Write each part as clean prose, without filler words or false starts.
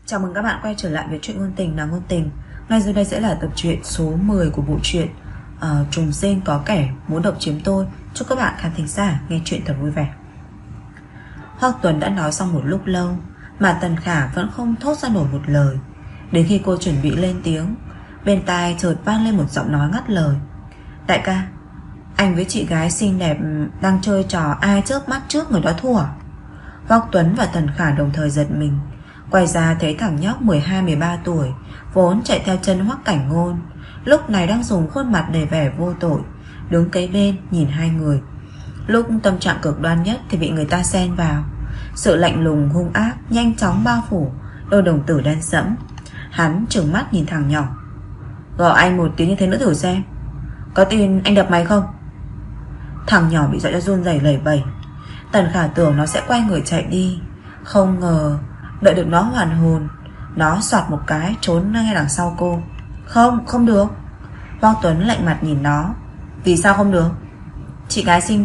Chào mừng các bạn quay trở lại với chuyện ngôn tình là ngôn tình. Ngay dưới đây sẽ là tập truyện số 10 của bộ truyện Trùng sinh có kẻ muốn độc chiếm tôi. Chúc các bạn khán thính giả nghe chuyện thật vui vẻ. Hoắc Tuấn đã nói xong một lúc lâu mà Tần Khả vẫn không thốt ra nổi một lời. Đến khi cô chuẩn bị lên tiếng, bên tai chợt vang lên một giọng nói ngắt lời. Đại ca, anh với chị gái xinh đẹp đang chơi trò ai chớp mắt trước người đó thua à? Hoắc Tuấn và Tần Khả đồng thời giật mình, quay ra thấy thằng nhóc 12-13 tuổi vốn chạy theo chân Hoắc Cảnh Ngôn lúc này đang dùng khuôn mặt đầy vẻ vô tội đứng kế bên nhìn hai người. Lúc tâm trạng cực đoan nhất thì bị người ta xen vào. Sự lạnh lùng hung ác nhanh chóng bao phủ đôi đồng tử đen sẫm. Hắn trừng mắt nhìn thằng nhỏ. Gọi anh một tiếng như thế nữa thử xem, có tin anh đập mày không? Thằng nhỏ bị dọa cho run rẩy lẩy bẩy. Tần Khả tưởng nó sẽ quay người chạy đi, không ngờ đợi được nó hoàn hồn, nó xoạt một cái trốn ngay đằng sau cô. Không được. Hoắc Tuấn lạnh mặt nhìn nó. Vì sao không được? Chị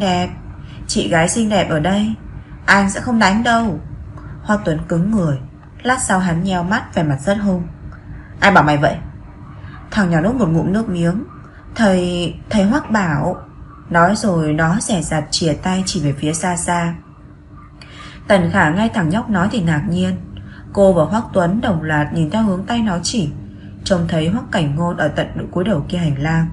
gái xinh đẹp ở đây, anh sẽ không đánh đâu. Hoắc Tuấn cứng người. Lát sau hắn nheo mắt vẻ mặt rất hung. Ai bảo mày vậy? Thằng nhỏ nuốt một ngụm nước miếng. Thầy Hoắc bảo. Nói rồi nó xẻ giặt chìa tay chỉ về phía xa xa. Tần Khả nghe thằng nhóc nói thì ngạc nhiên. Cô và Hoắc Tuấn đồng loạt nhìn theo hướng tay nó chỉ, trông thấy Hoắc Cảnh Ngôn ở tận cuối đầu kia hành lang.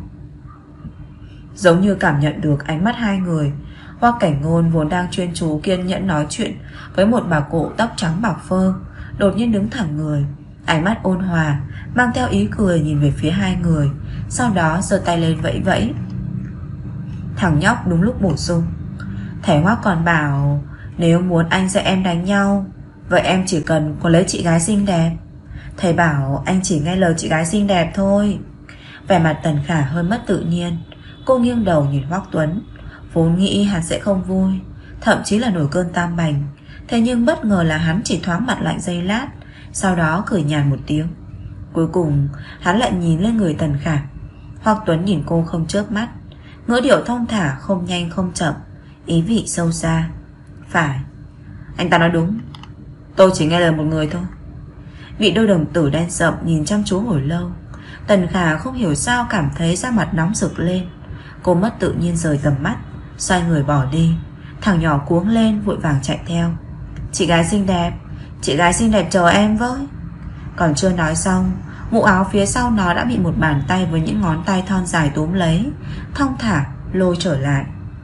Giống như cảm nhận được ánh mắt hai người, Hoắc Cảnh Ngôn vốn đang chuyên chú kiên nhẫn nói chuyện với một bà cụ tóc trắng bạc phơ, đột nhiên đứng thẳng người, ánh mắt ôn hòa mang theo ý cười nhìn về phía hai người, sau đó giơ tay lên vẫy vẫy. Thằng nhóc đúng lúc bổ sung. Thầy Hoắc còn bảo nếu muốn anh dạy em đánh nhau, vậy em chỉ cần có lấy chị gái xinh đẹp. Thầy bảo anh chỉ nghe lời chị gái xinh đẹp thôi. Vẻ mặt Tần Khả hơi mất tự nhiên. Cô nghiêng đầu nhìn Hoắc Tuấn, vốn nghĩ hắn sẽ không vui, thậm chí là nổi cơn tam bành. Thế nhưng bất ngờ là hắn chỉ thoáng mặt lạnh giây lát, sau đó cười nhàn một tiếng. Cuối cùng hắn lại nhìn lên người Tần Khả. Hoắc Tuấn nhìn cô không chớp mắt, ngữ điệu thong thả không nhanh không chậm, ý vị sâu xa. Phải, anh ta nói đúng, tôi chỉ nghe lời một người thôi. Bị đôi đồng tử đen sậm nhìn chăm chú hồi lâu, Tần Khả không hiểu sao cảm thấy da mặt nóng rực lên. Cô mất tự nhiên rời tầm mắt, xoay người bỏ đi. Thằng nhỏ cuống lên vội vàng chạy theo. Chị gái xinh đẹp chờ em với. Còn chưa nói xong, mũ áo phía sau nó đã bị một bàn tay với những ngón tay thon dài túm lấy, thong thả lôi trở lại.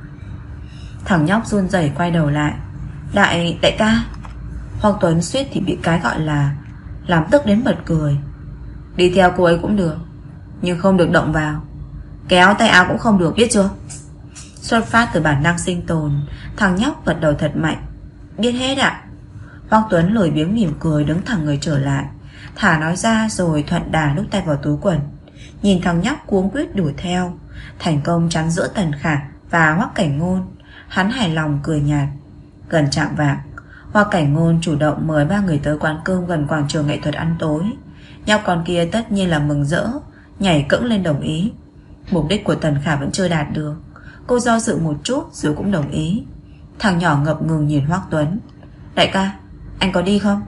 Thằng nhóc run rẩy quay đầu lại. Đại ca. Hoắc Tuấn suýt thì bị cái gọi là làm tức đến bật cười. Đi theo cô ấy cũng được, nhưng không được động vào, kéo tay áo cũng không được, biết chưa? Xuất phát từ bản năng sinh tồn, thằng nhóc gật đầu thật mạnh. Biết hết ạ. Hoắc Tuấn lười biếng mỉm cười đứng thẳng người trở lại, thả nói ra rồi thuận đà đút tay vào túi quần. Nhìn thằng nhóc cuống quýt đuổi theo, thành công chắn giữa Tần Khả và Hoắc Cảnh Ngôn. Hắn hài lòng cười nhạt. Gần chạng vạng, Hoắc Cảnh Ngôn chủ động mời ba người tới quán cơm gần quảng trường nghệ thuật ăn tối. Nhóc con kia tất nhiên là mừng rỡ, nhảy cẫng lên đồng ý. Mục đích của Tần Khả vẫn chưa đạt được, cô do dự một chút rồi cũng đồng ý. Thằng nhỏ ngập ngừng nhìn Hoắc Tuấn. Đại ca, anh có đi không?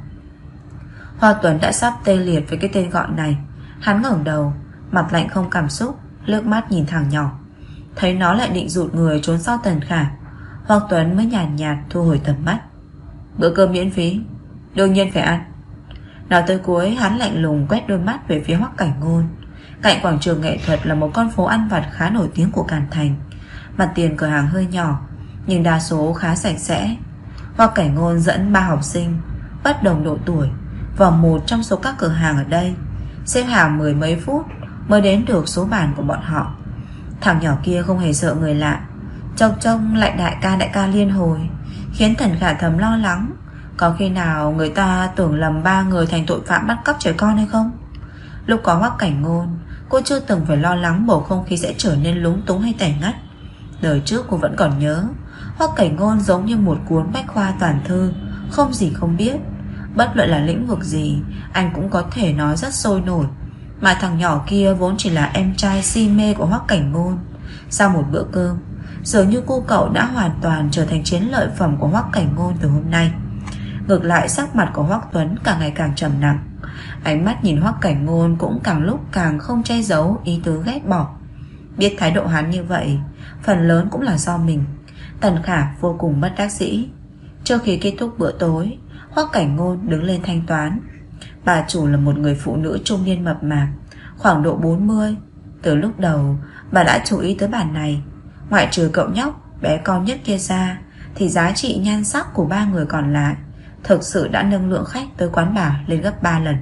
Hoắc Tuấn đã sắp tê liệt với cái tên gọi này. Hắn ngẩng đầu, mặt lạnh không cảm xúc, liếc mắt nhìn thằng nhỏ. Thấy nó lại định rụt người trốn sau Tần Khả, Hoắc Tuấn mới nhàn nhạt thu hồi tầm mắt. Bữa cơm miễn phí, đương nhiên phải ăn. Nói tới cuối, hắn lạnh lùng quét đôi mắt về phía Hoắc Cảnh Ngôn. Cạnh quảng trường nghệ thuật là một con phố ăn vặt khá nổi tiếng của Càn Thành. Mặt tiền cửa hàng hơi nhỏ, nhưng đa số khá sạch sẽ. Hoắc Cảnh Ngôn dẫn 3 học sinh bất đồng độ tuổi vào một trong số các cửa hàng ở đây, xếp hàng 10 mấy phút mới đến được số bàn của bọn họ. Thằng nhỏ kia không hề sợ người lạ, trông lại đại ca liên hồi, khiến Tần Khả thầm lo lắng. Có khi nào người ta tưởng lầm 3 người thành tội phạm bắt cóc trẻ con hay không? Lúc có Hoắc Cảnh Ngôn, cô chưa từng phải lo lắng bầu không khí sẽ trở nên lúng túng hay tẻ ngắt. Đời trước cô vẫn còn nhớ, Hoắc Cảnh Ngôn giống như một cuốn bách khoa toàn thư, không gì không biết. Bất luận là lĩnh vực gì, anh cũng có thể nói rất sôi nổi. Mà thằng nhỏ kia vốn chỉ là em trai si mê của Hoắc Cảnh Ngôn. Sau một bữa cơm, dường như cô cậu đã hoàn toàn trở thành chiến lợi phẩm của Hoắc Cảnh Ngôn từ hôm nay. Ngược lại sắc mặt của Hoắc Tuấn càng ngày càng trầm nặng. Ánh mắt nhìn Hoắc Cảnh Ngôn cũng càng lúc càng không che giấu ý tứ ghét bỏ. Biết thái độ hắn như vậy, phần lớn cũng là do mình. Tần Khả vô cùng bất đắc dĩ. Trước khi kết thúc bữa tối, Hoắc Cảnh Ngôn đứng lên thanh toán. Bà chủ là một người phụ nữ trung niên mập mạp, khoảng độ 40. Từ lúc đầu bà đã chú ý tới bàn này. Ngoại trừ cậu nhóc bé con nhất kia ra, thì giá trị nhan sắc của ba người còn lại thực sự đã nâng lượng khách tới quán bà lên gấp 3 lần.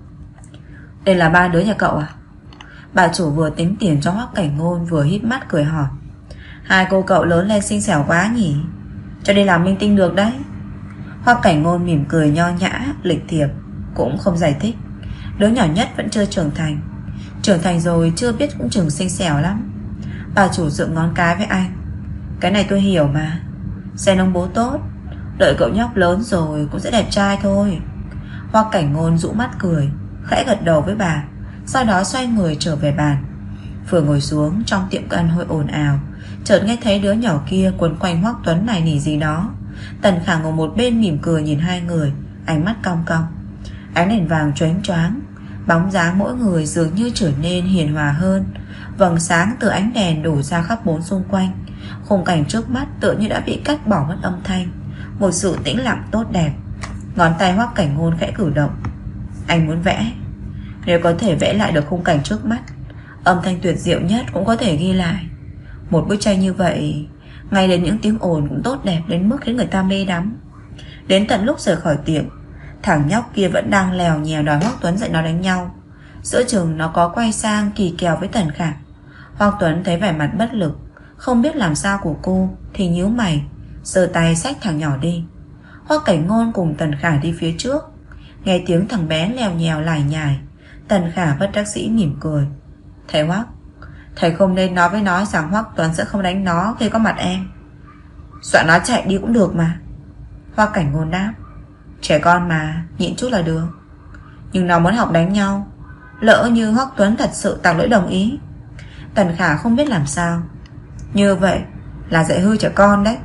Đây là ba đứa nhà cậu à? Bà chủ vừa tính tiền cho Hoắc Cảnh Ngôn vừa híp mắt cười hỏi. Hai cô cậu lớn lên xinh xẻo quá nhỉ, cho đi làm minh tinh được đấy. Hoắc Cảnh Ngôn mỉm cười nho nhã, lịch thiệp, cũng không giải thích. Đứa nhỏ nhất vẫn chưa trưởng thành. Trưởng thành rồi chưa biết cũng chừng xinh xẻo lắm. Bà chủ dựng ngón cái với anh. Cái này tôi hiểu mà. Xem ông bố tốt, đợi cậu nhóc lớn rồi cũng sẽ đẹp trai thôi. Hoắc Cảnh Ngôn rũ mắt cười, khẽ gật đầu với bà, sau đó xoay người trở về bàn. Vừa ngồi xuống, trong tiệm ăn hơi ồn ào, chợt nghe thấy đứa nhỏ kia quấn quanh Hoắc Tuấn này nỉ gì đó. Tần Khả ngồi một bên mỉm cười nhìn hai người, ánh mắt cong cong. Ánh đèn vàng chóe choáng, bóng dáng mỗi người dường như trở nên hiền hòa hơn. Vầng sáng từ ánh đèn đổ ra khắp bốn xung quanh. Khung cảnh trước mắt tựa như đã bị cắt bỏ mất âm thanh, một sự tĩnh lặng tốt đẹp. Ngón tay Hoắc Cảnh Ngôn khẽ cử động. Anh muốn vẽ. Nếu có thể vẽ lại được khung cảnh trước mắt, âm thanh tuyệt diệu nhất cũng có thể ghi lại. Một bức tranh như vậy, ngay đến những tiếng ồn cũng tốt đẹp đến mức khiến người ta mê đắm. Đến tận lúc rời khỏi tiệm, thằng nhóc kia vẫn đang lèo nhèo đòi Hoắc Tuấn dạy nó đánh nhau. Giữa chừng nó có quay sang kỳ kèo với Tần Khả. Hoắc Tuấn thấy vẻ mặt bất lực, không biết làm sao của cô, thì nhíu mày, giơ tay xách thằng nhỏ đi. Hoắc Cảnh Ngôn cùng Tần Khả đi phía trước. Nghe tiếng thằng bé lèo nhèo lải nhải, Tần Khả bất đắc dĩ mỉm cười. Thầy Hoắc, thầy không nên nói với nó rằng Hoắc Tuấn sẽ không đánh nó khi có mặt em. Dọa nó chạy đi cũng được mà. Hoắc Cảnh Ngôn đáp. Trẻ con mà, nhịn chút là được. Nhưng nó muốn học đánh nhau, lỡ như Hoắc Tuấn thật sự tặc lưỡi đồng ý. Tần Khả không biết làm sao. Như vậy là dạy hư trẻ con đấy.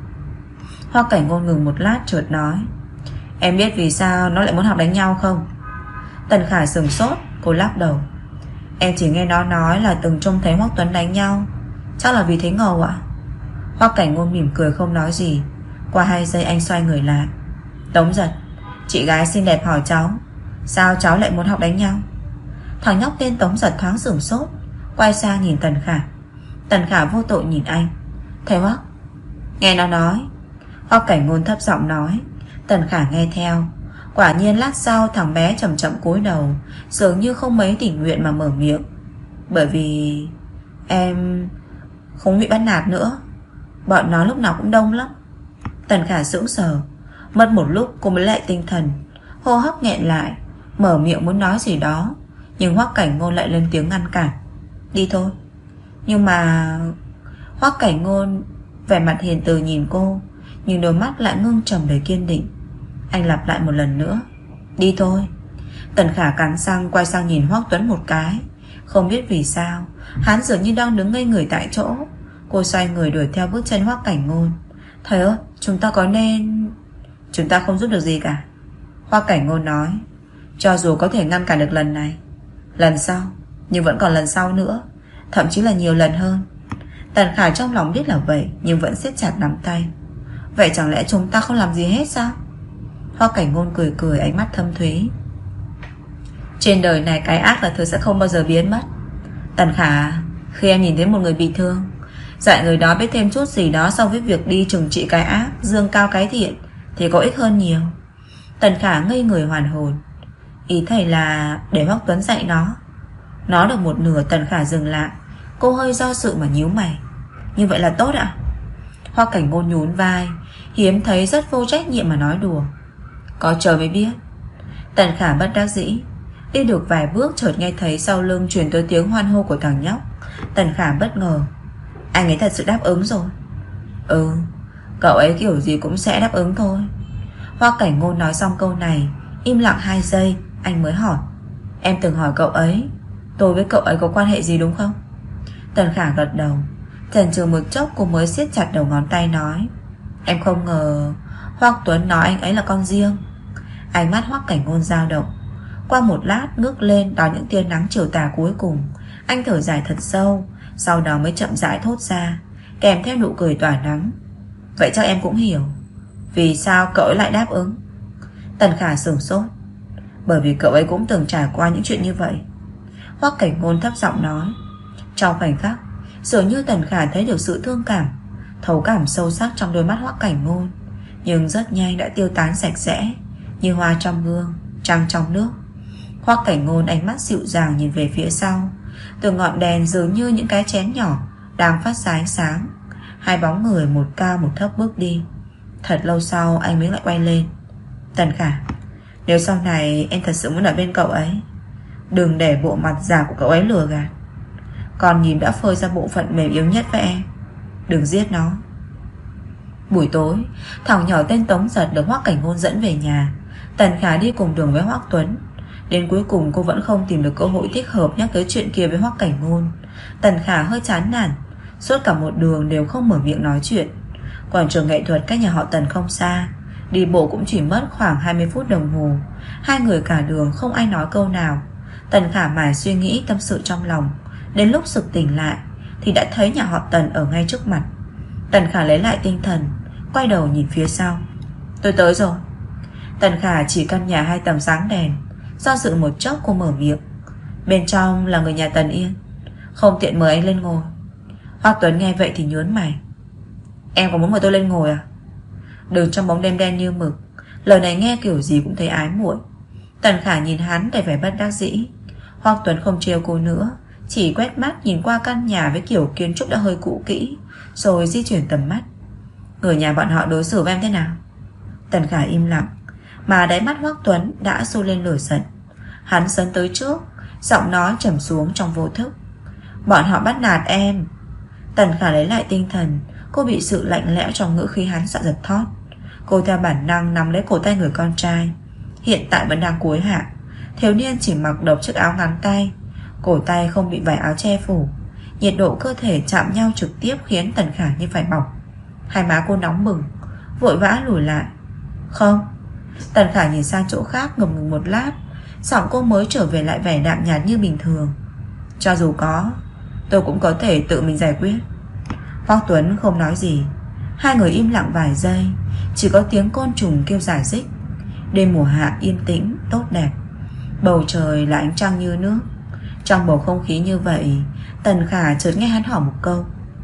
Hoắc Cảnh Ngôn ngừng một lát chợt nói. Em biết vì sao nó lại muốn học đánh nhau không? Tần Khả sửng sốt, cô lắc đầu. Em chỉ nghe nó nói là từng trông thấy Hoắc Tuấn đánh nhau. Chắc là vì thấy ngầu ạ. Hoắc Cảnh Ngôn mỉm cười không nói gì. Qua 2 giây anh xoay người lại. Tống Giật, chị gái xinh đẹp hỏi cháu, sao cháu lại muốn học đánh nhau? Thằng nhóc tên Tống Giật thoáng sửng sốt, quay sang nhìn Tần Khả. Tần Khả vô tội nhìn anh. Thầy Hoắc, nghe nó nói. Hoắc Cảnh Ngôn thấp giọng nói. Tần Khả nghe theo. Quả nhiên lát sau thằng bé chậm chậm cúi đầu, dường như không mấy tình nguyện mà mở miệng. Bởi vì em không bị bắt nạt nữa. Bọn nó lúc nào cũng đông lắm. Tần Khả sững sờ. Mất một lúc cô mới lại tinh thần, hô hấp nghẹn lại, mở miệng muốn nói gì đó, nhưng Hoắc Cảnh Ngôn lại lên tiếng ngăn cản. Đi thôi. Nhưng mà... Hoắc Cảnh Ngôn vẻ mặt hiền từ nhìn cô, nhưng đôi mắt lại ngưng trầm đầy kiên định. Anh lặp lại một lần nữa. Đi thôi. Tần Khả cắn răng quay sang nhìn Hoắc Tuấn một cái. Không biết vì sao hắn dường như đang đứng ngây người tại chỗ. Cô xoay người đuổi theo bước chân Hoắc Cảnh Ngôn. Thầy ơi, chúng ta có nên... Chúng ta không giúp được gì cả. Hoắc Cảnh Ngôn nói. Cho dù có thể ngăn cản được lần này, lần sau, nhưng vẫn còn lần sau nữa, thậm chí là nhiều lần hơn. Tần Khả trong lòng biết là vậy, nhưng vẫn siết chặt nắm tay. Vậy chẳng lẽ chúng ta không làm gì hết sao? Hoắc Cảnh Ngôn cười cười, ánh mắt thâm thúy. Trên đời này cái ác là thứ sẽ không bao giờ biến mất. Tần Khả, khi em nhìn thấy một người bị thương, dạy người đó biết thêm chút gì đó so với việc đi trừng trị cái ác, dương cao cái thiện, thì có ích hơn nhiều. Tần Khả ngây người hoàn hồn. Ý thầy là để Hoắc Tuấn dạy nó. Nói được một nửa Tần Khả dừng lại. Cô hơi do dự mà nhíu mày. Như vậy là tốt ạ? Hoắc Cảnh Ngôn nhún vai, hiếm thấy rất vô trách nhiệm mà nói đùa. Có trời mới biết. Tần Khả bất đắc dĩ. Đi được vài bước chợt nghe thấy sau lưng truyền tới tiếng hoan hô của thằng nhóc. Tần Khả bất ngờ. Anh ấy thật sự đáp ứng rồi. Ừ, cậu ấy kiểu gì cũng sẽ đáp ứng thôi. Hoắc Cảnh Ngôn nói xong câu này, im lặng 2 giây, anh mới hỏi. Em từng hỏi cậu ấy tôi với cậu ấy có quan hệ gì đúng không? Tần Khả gật đầu. Chần chừ một chốc cô mới siết chặt đầu ngón tay nói. Em không ngờ Hoắc Tuấn nói anh ấy là con riêng. Ánh mắt Hoắc Cảnh Ngôn dao động. Qua một lát ngước lên đón những tia nắng chiều tà cuối cùng, anh thở dài thật sâu, sau đó mới chậm rãi thốt ra, kèm theo nụ cười tỏa nắng. Vậy chắc em cũng hiểu vì sao cậu ấy lại đáp ứng. Tần Khả sửng sốt. Bởi vì cậu ấy cũng từng trải qua những chuyện như vậy. Hoắc Cảnh Ngôn thấp giọng nói. Trong khoảnh khắc, dường như Tần Khả thấy được sự thương cảm, thấu cảm sâu sắc trong đôi mắt Hoắc Cảnh Ngôn, nhưng rất nhanh đã tiêu tán sạch sẽ, như hoa trong gương, trăng trong nước. Hoắc Cảnh Ngôn ánh mắt dịu dàng nhìn về phía sau. Từ ngọn đèn dường như những cái chén nhỏ đang phát ra ánh sáng. Hai bóng người một cao một thấp bước đi. Thật lâu sau anh mới lại quay lên. Tần Khả, nếu sau này em thật sự muốn ở bên cậu ấy, đừng để bộ mặt giả của cậu ấy lừa gạt. Còn nhìn đã phơi ra bộ phận mềm yếu nhất với em. Đừng giết nó. Buổi tối, thằng nhỏ tên Tống Giật được Hoắc Cảnh Ngôn dẫn về nhà. Tần Khả đi cùng đường với Hoắc Tuấn. Đến cuối cùng cô vẫn không tìm được cơ hội thích hợp nhắc tới chuyện kia với Hoắc Cảnh Ngôn. Tần Khả hơi chán nản. Suốt cả một đường đều không mở miệng nói chuyện. Quảng trường nghệ thuật cách nhà họ Tần không xa, đi bộ cũng chỉ mất khoảng 20 phút đồng hồ. Hai người cả đường không ai nói câu nào. Tần Khả mải suy nghĩ tâm sự trong lòng. Đến lúc sực tỉnh lại thì đã thấy nhà họ Tần ở ngay trước mặt. Tần Khả lấy lại tinh thần, quay đầu nhìn phía sau. Tôi tới rồi. Tần Khả chỉ căn nhà 2 tầng sáng đèn. Do dự một chốc cô mở miệng. Bên trong là người nhà Tần Yên, không tiện mời anh lên ngồi. Hoắc Tuấn nghe vậy thì nhớn mày. Em có muốn mời tôi lên ngồi à? Đường trong bóng đêm đen như mực, lời này nghe kiểu gì cũng thấy ái muội. Tần Khả nhìn hắn đầy vẻ bất đắc dĩ. Hoắc Tuấn không trêu cô nữa, chỉ quét mắt nhìn qua căn nhà với kiểu kiến trúc đã hơi cũ kỹ, rồi di chuyển tầm mắt. Người nhà bọn họ đối xử với em thế nào? Tần Khả im lặng, mà đáy mắt Hoắc Tuấn đã sôi lên lửa giận. Hắn sấn tới trước, giọng nói trầm xuống trong vô thức. Bọn họ bắt nạt em. Tần Khả lấy lại tinh thần. Cô bị sự lạnh lẽo trong ngữ khí hắn dọa giật thót. Cô theo bản năng nắm lấy cổ tay người con trai. Hiện tại vẫn đang cúi hạ. Thiếu niên chỉ mặc độc chiếc áo ngắn tay, cổ tay không bị vải áo che phủ. Nhiệt độ cơ thể chạm nhau trực tiếp khiến Tần Khả như phải bỏng. Hai má cô nóng bừng, vội vã lùi lại. Không. Tần Khả nhìn sang chỗ khác, ngập ngừng một lát, giọng cô mới trở về lại vẻ đạm nhạt như bình thường. Cho dù có, tôi cũng có thể tự mình giải quyết. Hoắc Tuấn không nói gì. Hai người im lặng vài giây, chỉ có tiếng côn trùng kêu rải rích. Đêm mùa hạ yên tĩnh, tốt đẹp. Bầu trời là ánh trăng như nước. Trong bầu không khí như vậy, Tần Khả chợt nghe hắn hỏi một câu.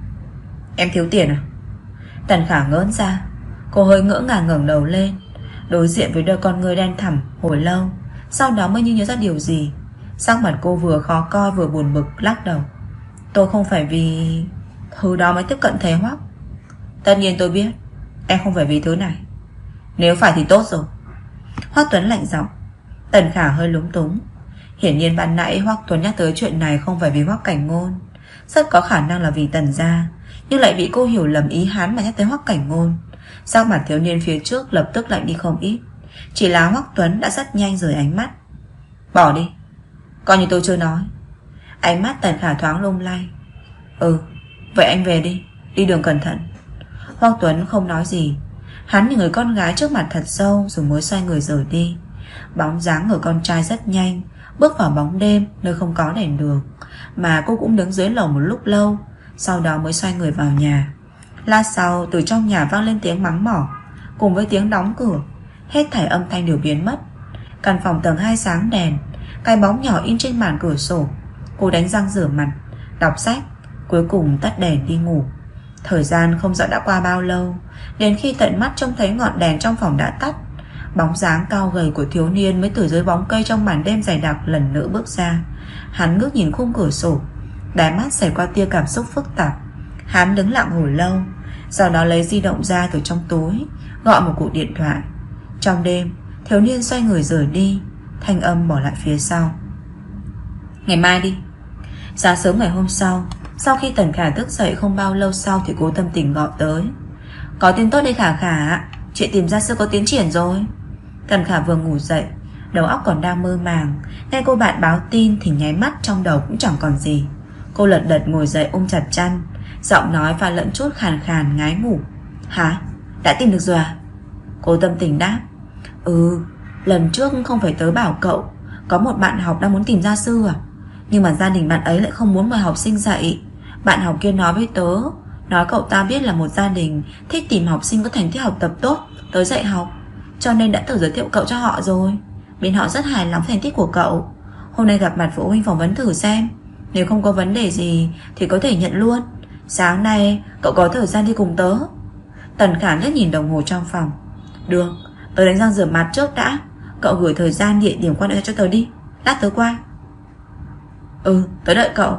Em thiếu tiền à? Tần Khả ngỡ ra. Cô hơi ngỡ ngàng ngẩng đầu lên, đối diện với đôi con ngươi đen thẳm hồi lâu. Sau đó mới như nhớ ra điều gì. Sắc mặt cô vừa khó coi vừa buồn bực, lắc đầu. Tôi không phải vì thứ đó mới tiếp cận thế Hoắc. Tất nhiên tôi biết em không phải vì thứ này. Nếu phải thì tốt rồi. Hoắc Tuấn lạnh giọng. Tần Khả hơi lúng túng. Hiển nhiên ban nãy Hoắc Tuấn nhắc tới chuyện này không phải vì Hoắc Cảnh Ngôn, rất có khả năng là vì Tần gia, nhưng lại bị cô hiểu lầm ý hắn mà nhắc tới Hoắc Cảnh Ngôn. Sắc mặt thiếu niên phía trước lập tức lạnh đi không ít. Chỉ là Hoắc Tuấn đã rất nhanh rời ánh mắt. Bỏ đi, coi như tôi chưa nói. Ánh mắt Tần Khả thoáng lung lay. Ừ, vậy anh về đi, đi đường cẩn thận. Hoắc Tuấn không nói gì. Hắn nhìn người con gái trước mặt thật sâu rồi mới xoay người rời đi. Bóng dáng người con trai rất nhanh bước vào bóng đêm nơi không có đèn đường, mà cô cũng đứng dưới lầu một lúc lâu, sau đó mới xoay người vào nhà. Lát sau từ trong nhà vang lên tiếng mắng mỏ cùng với tiếng đóng cửa. Hết thảy âm thanh đều biến mất. Căn phòng tầng 2 sáng đèn, cái bóng nhỏ in trên màn cửa sổ. Cô đánh răng rửa mặt, đọc sách, cuối cùng tắt đèn đi ngủ. Thời gian không rõ đã qua bao lâu, đến khi tận mắt trông thấy ngọn đèn trong phòng đã tắt, bóng dáng cao gầy của thiếu niên mới từ dưới bóng cây trong màn đêm dày đặc lần nữa bước ra. Hắn ngước nhìn khung cửa sổ, đáy mắt xẹt qua tia cảm xúc phức tạp. Hắn đứng lặng hồi lâu, sau đó lấy di động ra từ trong túi, gọi một cuộc điện thoại. Trong đêm, thiếu niên xoay người rời đi, thanh âm bỏ lại phía sau. Ngày mai đi. Sáng sớm ngày hôm sau, sau khi Tần Khả thức dậy không bao lâu sau thì Cố Tâm Tình gọi tới. Có tin tốt đây Khả Khả, chuyện tìm ra sư có tiến triển rồi. Tần Khả vừa ngủ dậy, đầu óc còn đang mơ màng, nghe cô bạn báo tin thì nháy mắt trong đầu cũng chẳng còn gì. Cô lật đật ngồi dậy ôm chặt chăn, giọng nói pha lẫn chút khàn khàn ngái ngủ. Hả? Đã tìm được rồi à? Cố Tâm Tình đáp: lần trước không phải tớ bảo cậu có một bạn học đang muốn tìm gia sư à? Nhưng mà gia đình bạn ấy lại không muốn mời học sinh dạy. Bạn học kia nói với tớ, nói cậu ta biết là một gia đình thích tìm học sinh có thành tích học tập tốt tới dạy học, cho nên đã thử giới thiệu cậu cho họ rồi. Bên họ rất hài lòng thành tích của cậu. Hôm nay gặp mặt phụ huynh phỏng vấn thử xem, nếu không có vấn đề gì thì có thể nhận luôn. Sáng nay cậu có thời gian đi cùng tớ. Tần Khả liếc nhìn đồng hồ trong phòng. Được, tớ đánh răng rửa mặt trước đã. Cậu gửi thời gian địa điểm qua cho tớ đi, lát tớ qua. Tớ đợi cậu.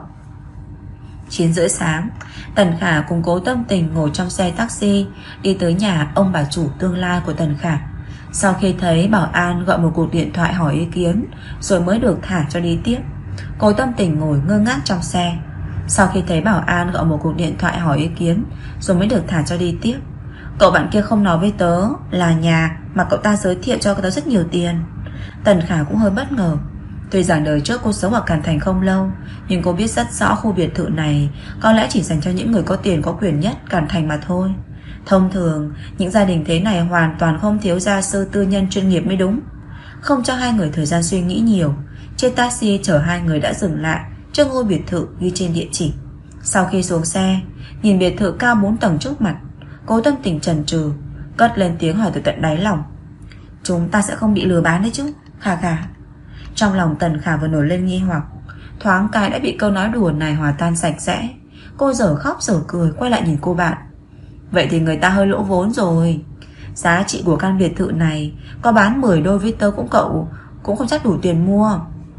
9:30 sáng, Tần Khả cùng Cố Tâm Tình ngồi trong xe taxi đi tới nhà ông bà chủ tương lai của Tần Khả. Sau khi thấy bảo an gọi một cuộc điện thoại hỏi ý kiến, rồi mới được thả cho đi tiếp. Cố Tâm Tình ngồi ngơ ngác trong xe. Sau khi thấy bảo an gọi một cuộc điện thoại hỏi ý kiến, rồi mới được thả cho đi tiếp. Cậu bạn kia không nói với tớ là nhà mà cậu ta giới thiệu cho tớ rất nhiều tiền. Tần Khả cũng hơi bất ngờ. Tuy rằng đời trước cô sống ở Càn Thành không lâu, nhưng cô biết rất rõ khu biệt thự này có lẽ chỉ dành cho những người có tiền có quyền nhất Càn Thành mà thôi. Thông thường những gia đình thế này hoàn toàn không thiếu gia sư tư nhân chuyên nghiệp mới đúng. Không cho hai người thời gian suy nghĩ nhiều, trên taxi chở hai người đã dừng lại trước ngôi biệt thự ghi trên địa chỉ. Sau khi xuống xe, nhìn biệt thự cao 4 tầng trước mặt, Cố Tâm Tình chần chừ, cất lên tiếng hỏi từ tận đáy lòng: chúng ta sẽ không bị lừa bán đấy chứ, Khả Khả? Trong lòng Tần Khả vừa nổi lên nghi hoặc, thoáng cái đã bị câu nói đùa này hòa tan sạch sẽ. Cô dở khóc dở cười quay lại nhìn cô bạn. Vậy thì người ta hơi lỗ vốn rồi. Giá trị của căn biệt thự này có bán 10 đôi với tớ cậu cũng không chắc đủ tiền mua.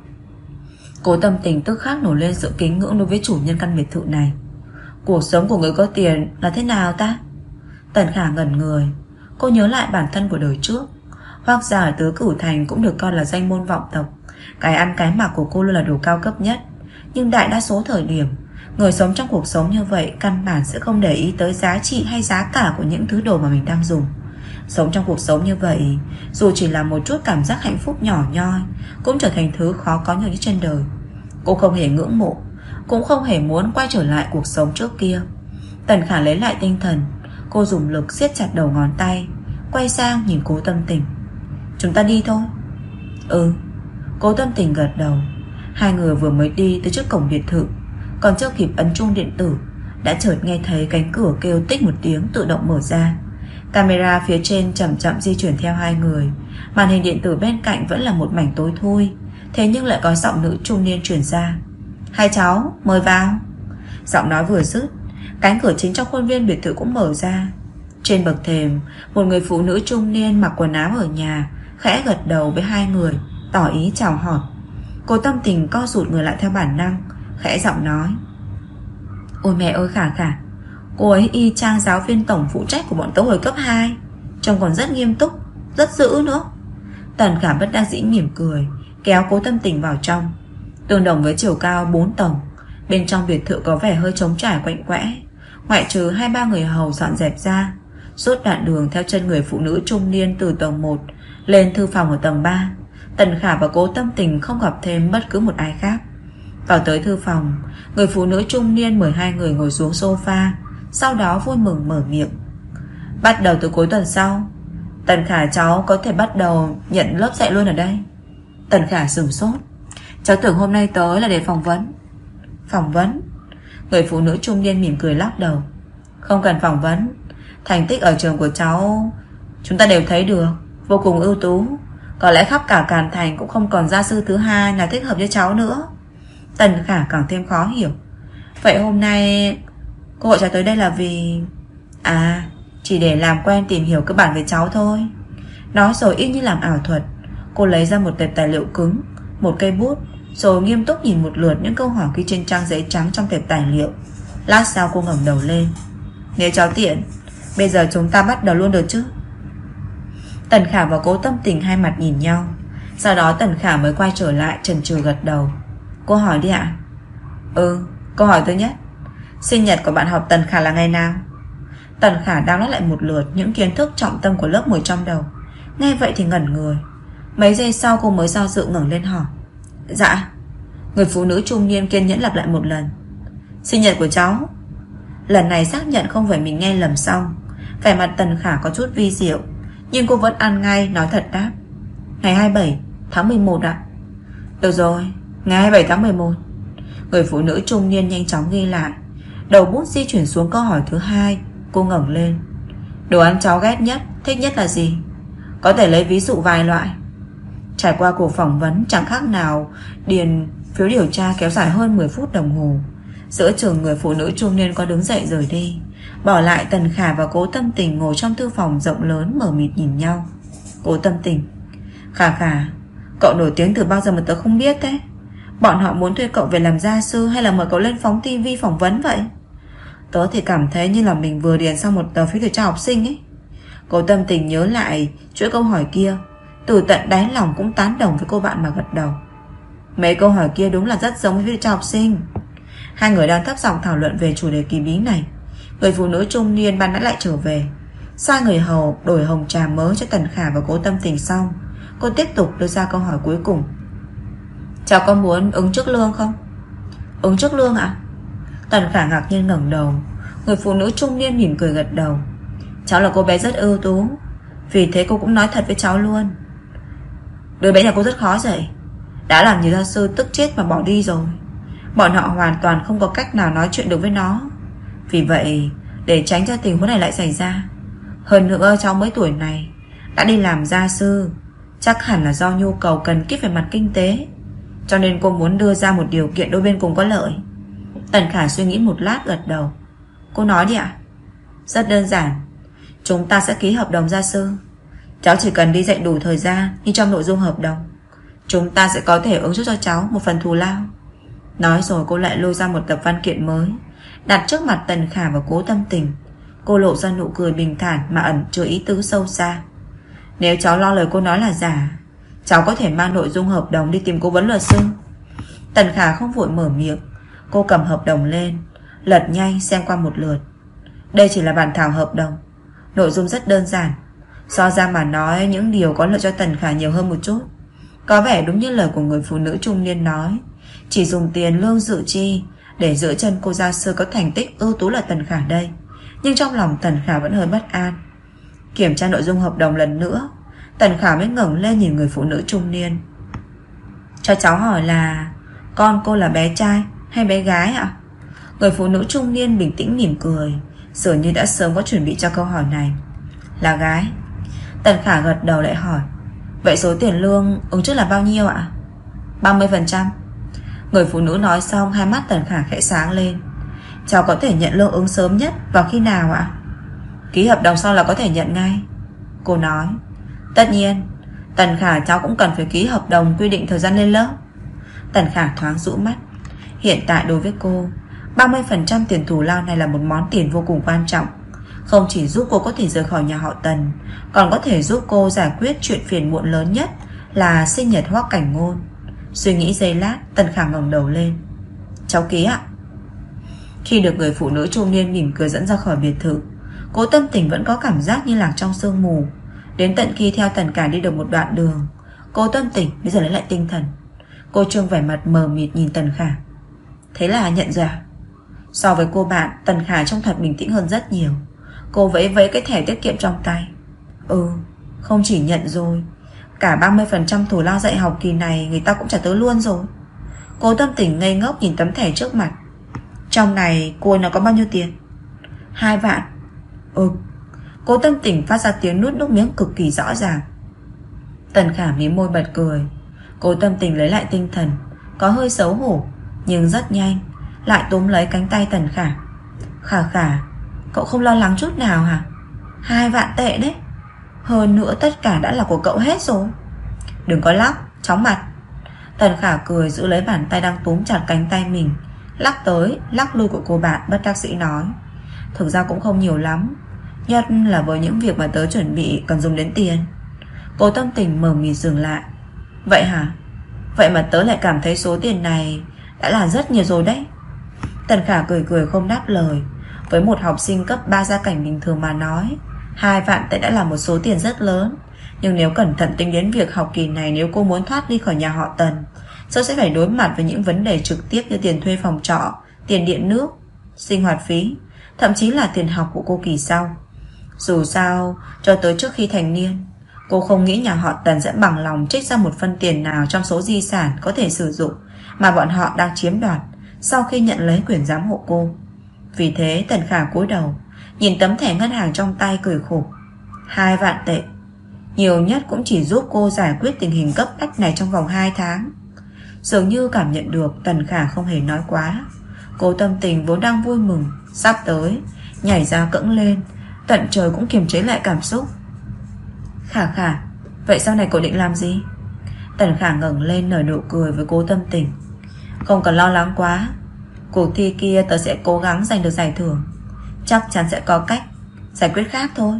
Cố Tâm Tình tức khắc nổi lên sự kính ngưỡng đối với chủ nhân căn biệt thự này. Cuộc sống của người có tiền là thế nào ta? Tần Khả ngẩn người. Cô nhớ lại bản thân của đời trước. Hoác gia ở Tứ Cửu Thành cũng được coi là danh môn vọng tộc. Cái ăn cái mặc của cô luôn là đồ cao cấp nhất. Nhưng đại đa số thời điểm, người sống trong cuộc sống như vậy căn bản sẽ không để ý tới giá trị hay giá cả của những thứ đồ mà mình đang dùng. Sống trong cuộc sống như vậy, dù chỉ là một chút cảm giác hạnh phúc nhỏ nhoi, cũng trở thành thứ khó có nhiều nhất trên đời. Cô không hề ngưỡng mộ, cũng không hề muốn quay trở lại cuộc sống trước kia. Tần Khả lấy lại tinh thần. Cô dùng lực siết chặt đầu ngón tay, quay sang nhìn Cố Tâm Tình. Chúng ta đi thôi. Cố Tâm Tình gật đầu. Hai người vừa mới đi tới trước cổng biệt thự, còn chưa kịp ấn chuông điện tử, đã chợt nghe thấy cánh cửa kêu tích một tiếng tự động mở ra. Camera phía trên chậm chậm di chuyển theo hai người. Màn hình điện tử bên cạnh vẫn là một mảnh tối thui, thế nhưng lại có giọng nữ trung niên truyền ra: hai cháu mời vào. Giọng nói vừa dứt, cánh cửa chính trong khuôn viên biệt thự cũng mở ra. Trên bậc thềm, một người phụ nữ trung niên mặc quần áo ở nhà khẽ gật đầu với hai người, tỏ ý chào hỏi. Cố Tâm Tình co rụt người lại theo bản năng, khẽ giọng nói: ôi mẹ ơi Khả Khả, cô ấy y chang giáo viên tổng phụ trách của bọn tớ hồi cấp 2, trông còn rất nghiêm túc, rất dữ nữa. Tần Khả bất đắc dĩ mỉm cười, kéo Cố Tâm Tình vào trong. Tương đồng với chiều cao 4 tầng, bên trong biệt thự có vẻ hơi trống trải quạnh quẽ, ngoại trừ 2-3 người hầu dọn dẹp ra. Suốt đoạn đường theo chân người phụ nữ trung niên từ tầng 1 lên thư phòng ở tầng 3, Tần Khả và Cố Tâm Tình không gặp thêm bất cứ một ai khác. Vào tới thư phòng, người phụ nữ trung niên mời hai người ngồi xuống sofa, sau đó vui mừng mở miệng: bắt đầu từ cuối tuần sau, Tần Khả cháu có thể bắt đầu nhận lớp dạy luôn ở đây. Tần Khả sửng sốt. Cháu tưởng hôm nay tới là để phỏng vấn. Phỏng vấn? Người phụ nữ trung niên mỉm cười lắc đầu. Không cần phỏng vấn. Thành tích ở trường của cháu chúng ta đều thấy được, vô cùng ưu tú. Có lẽ khắp cả Càn Thành cũng không còn gia sư thứ hai nào thích hợp với cháu nữa. Tần Khả càng thêm khó hiểu. Vậy hôm nay cô gọi cháu tới đây là vì... chỉ để làm quen tìm hiểu cơ bản về cháu thôi. Nói rồi y như làm ảo thuật, cô lấy ra một tệp tài liệu cứng, một cây bút, rồi nghiêm túc nhìn một lượt những câu hỏi ghi trên trang giấy trắng trong tệp tài liệu. Lát sau cô ngẩng đầu lên. Nếu cháu tiện, bây giờ chúng ta bắt đầu luôn được chứ? Tần Khả và Cố Tâm Tình hai mặt nhìn nhau. Sau đó Tần Khả mới quay trở lại chần chừ gật đầu. Cô hỏi đi ạ. Câu hỏi thứ nhất, sinh nhật của bạn học Tần Khả là ngày nào? Tần Khả đang nói lại một lượt những kiến thức trọng tâm của lớp 10 trong đầu. Nghe vậy thì ngẩn người. Mấy giây sau cô mới do dự ngẩng lên hỏi. Dạ. Người phụ nữ trung niên kiên nhẫn lặp lại một lần. Sinh nhật của cháu. Lần này xác nhận không phải mình nghe lầm xong. Vẻ mặt Tần Khả có chút vi diệu, Nhưng cô vẫn ăn ngay, nói thật đáp: Ngày 27 tháng 11 ạ. Được rồi, ngày 27 tháng 11. Người phụ nữ trung niên nhanh chóng ghi lại. Đầu bút di chuyển xuống câu hỏi thứ hai. Cô ngẩng lên: Đồ ăn cháu ghét nhất, thích nhất là gì? Có thể lấy ví dụ vài loại. Trải qua cuộc phỏng vấn chẳng khác nào điền phiếu điều tra kéo dài hơn 10 phút đồng hồ. Giữa chừng người phụ nữ trung niên có đứng dậy rời đi, bỏ lại Tần Khả và Cố Tâm Tình ngồi trong thư phòng rộng lớn mờ mịt nhìn nhau. Cố Tâm Tình: Khả, cậu nổi tiếng từ bao giờ mà tớ không biết thế? Bọn họ muốn thuê cậu về làm gia sư hay là mời cậu lên phóng tivi phỏng vấn vậy? Tớ thì cảm thấy như là mình vừa điền xong một tờ phiếu điều tra học sinh ấy. Cố Tâm Tình nhớ lại chuỗi câu hỏi kia, từ tận đáy lòng cũng tán đồng với cô bạn mà gật đầu. Mấy câu hỏi kia đúng là rất giống với phiếu điều tra học sinh. Hai người đang thấp giọng thảo luận về chủ đề kỳ bí này. Người phụ nữ trung niên ban nãy lại trở về. Sai người hầu đổi hồng trà mới cho Tần Khả và Cố Tâm Tình xong, cô tiếp tục đưa ra câu hỏi cuối cùng: Cháu có muốn ứng chức lương không? Ứng chức lương ạ? Tần Khả ngạc nhiên ngẩng đầu. Người phụ nữ trung niên mỉm cười gật đầu. Cháu là cô bé rất ưu tú, vì thế cô cũng nói thật với cháu luôn. Đứa bé nhà cô rất khó dạy, đã làm nhiều gia sư tức chết mà bỏ đi rồi. Bọn họ hoàn toàn không có cách nào nói chuyện được với nó. Vì vậy để tránh cho tình huống này lại xảy ra, hơn nữa cháu mới tuổi này đã đi làm gia sư, chắc hẳn là do nhu cầu cần kíp về mặt kinh tế, cho nên cô muốn đưa ra một điều kiện đôi bên cùng có lợi. Tần Khả suy nghĩ một lát gật đầu. Cô nói đi ạ. Rất đơn giản, chúng ta sẽ ký hợp đồng gia sư. Cháu chỉ cần đi dạy đủ thời gian như trong nội dung hợp đồng, chúng ta sẽ có thể ứng trước cho cháu một phần thù lao. Nói rồi cô lại lôi ra một tập văn kiện mới, đặt trước mặt Tần Khả và Cố Tâm Tình. Cô lộ ra nụ cười bình thản mà ẩn chứa ý tứ sâu xa. Nếu cháu lo lời cô nói là giả, cháu có thể mang nội dung hợp đồng đi tìm cố vấn luật sư. Tần Khả không vội mở miệng. Cô cầm hợp đồng lên, lật nhanh xem qua một lượt. Đây chỉ là bản thảo hợp đồng, nội dung rất đơn giản. So ra mà nói, những điều có lợi cho Tần Khả nhiều hơn một chút. Có vẻ đúng như lời của người phụ nữ trung niên nói, chỉ dùng tiền lương dự chi để giữ chân cô gia sư có thành tích ưu tú là Tần Khả đây. Nhưng trong lòng Tần Khả vẫn hơi bất an. Kiểm tra nội dung hợp đồng lần nữa, Tần Khả mới ngẩng lên nhìn người phụ nữ trung niên. Cho cháu hỏi là con cô là bé trai hay bé gái ạ? Người phụ nữ trung niên bình tĩnh mỉm cười, dường như đã sớm có chuẩn bị cho câu hỏi này. Là gái. Tần Khả gật đầu lại hỏi: Vậy số tiền lương ứng trước là bao nhiêu ạ? 30%. Người phụ nữ nói xong, hai mắt Tần Khả khẽ sáng lên. Cháu có thể nhận lương ứng sớm nhất vào khi nào ạ? Ký hợp đồng xong là có thể nhận ngay, cô nói. Tất nhiên, Tần Khả, cháu cũng cần phải ký hợp đồng quy định thời gian lên lớp. Tần Khả thoáng rũ mắt. Hiện tại đối với cô, 30% tiền thù lao này là một món tiền vô cùng quan trọng. Không chỉ giúp cô có thể rời khỏi nhà họ Tần, còn có thể giúp cô giải quyết chuyện phiền muộn lớn nhất là sinh nhật Hoắc Cảnh Ngôn. Suy nghĩ giây lát, Tần Khả ngẩng đầu lên. Cháu ký ạ. Khi được người phụ nữ trung niên mỉm cười dẫn ra khỏi biệt thự, Cố Tâm Tình vẫn có cảm giác như lạc trong sương mù. Đến tận khi theo Tần Khả đi được một đoạn đường, Cố Tâm Tình bây giờ lấy lại tinh thần. Cô trương vẻ mặt mờ mịt nhìn Tần Khả. Thế là nhận ra à? So với cô bạn, Tần Khả trông thật bình tĩnh hơn rất nhiều. Cô vẫy vẫy cái thẻ tiết kiệm trong tay. Không chỉ nhận rồi, cả 30% thù lao dạy học kỳ này người ta cũng trả tới luôn rồi. Cố Tâm Tình ngây ngốc nhìn tấm thẻ trước mặt. Trong này cô nó có bao nhiêu tiền? 2 vạn. Cố Tâm Tình phát ra tiếng nuốt nước miếng cực kỳ rõ ràng. Tần Khả mím môi bật cười. Cố Tâm Tình lấy lại tinh thần, có hơi xấu hổ, nhưng rất nhanh lại túm lấy cánh tay Tần Khả. Khả, cậu không lo lắng chút nào hả? 2 vạn tệ đấy. Hơn nữa tất cả đã là của cậu hết rồi. Đừng có lắc, chóng mặt. Tần Khả cười giữ lấy bàn tay đang túm chặt cánh tay mình, lắc tới lắc lui của cô bạn, bất đắc dĩ nói. Thực ra cũng không nhiều lắm, nhất là với những việc mà tớ chuẩn bị cần dùng đến tiền. Cố Tâm Tình mờ mịt dừng lại. Vậy hả? Vậy mà tớ lại cảm thấy số tiền này đã là rất nhiều rồi đấy. Tần Khả cười không đáp lời. Với một học sinh cấp 3 gia cảnh bình thường mà nói, 2 vạn tệ đã là một số tiền rất lớn. Nhưng nếu cẩn thận tính đến việc học kỳ này, nếu cô muốn thoát đi khỏi nhà họ Tần, sẽ phải đối mặt với những vấn đề trực tiếp như tiền thuê phòng trọ, tiền điện nước, sinh hoạt phí, thậm chí là tiền học của cô kỳ sau. Dù sao, cho tới trước khi thành niên, cô không nghĩ nhà họ Tần sẽ bằng lòng trích ra một phân tiền nào trong số di sản có thể sử dụng mà bọn họ đang chiếm đoạt sau khi nhận lấy quyền giám hộ cô. Vì thế Tần Khả cúi đầu nhìn tấm thẻ ngân hàng trong tay cười khổ. 2 vạn tệ, nhiều nhất cũng chỉ giúp cô giải quyết tình hình cấp bách này trong vòng 2 tháng. Dường như cảm nhận được Tần Khả không hề nói quá, cô tâm tình vốn đang vui mừng sắp tới nhảy ra cẫng lên, tận trời cũng kiềm chế lại cảm xúc. Khả Khả, vậy sau này cậu định làm gì? Tần Khả ngẩng lên nở nụ cười với cô tâm tình. Không cần lo lắng quá, cuộc thi kia tớ sẽ cố gắng giành được giải thưởng. Chắc chắn sẽ có cách giải quyết khác thôi.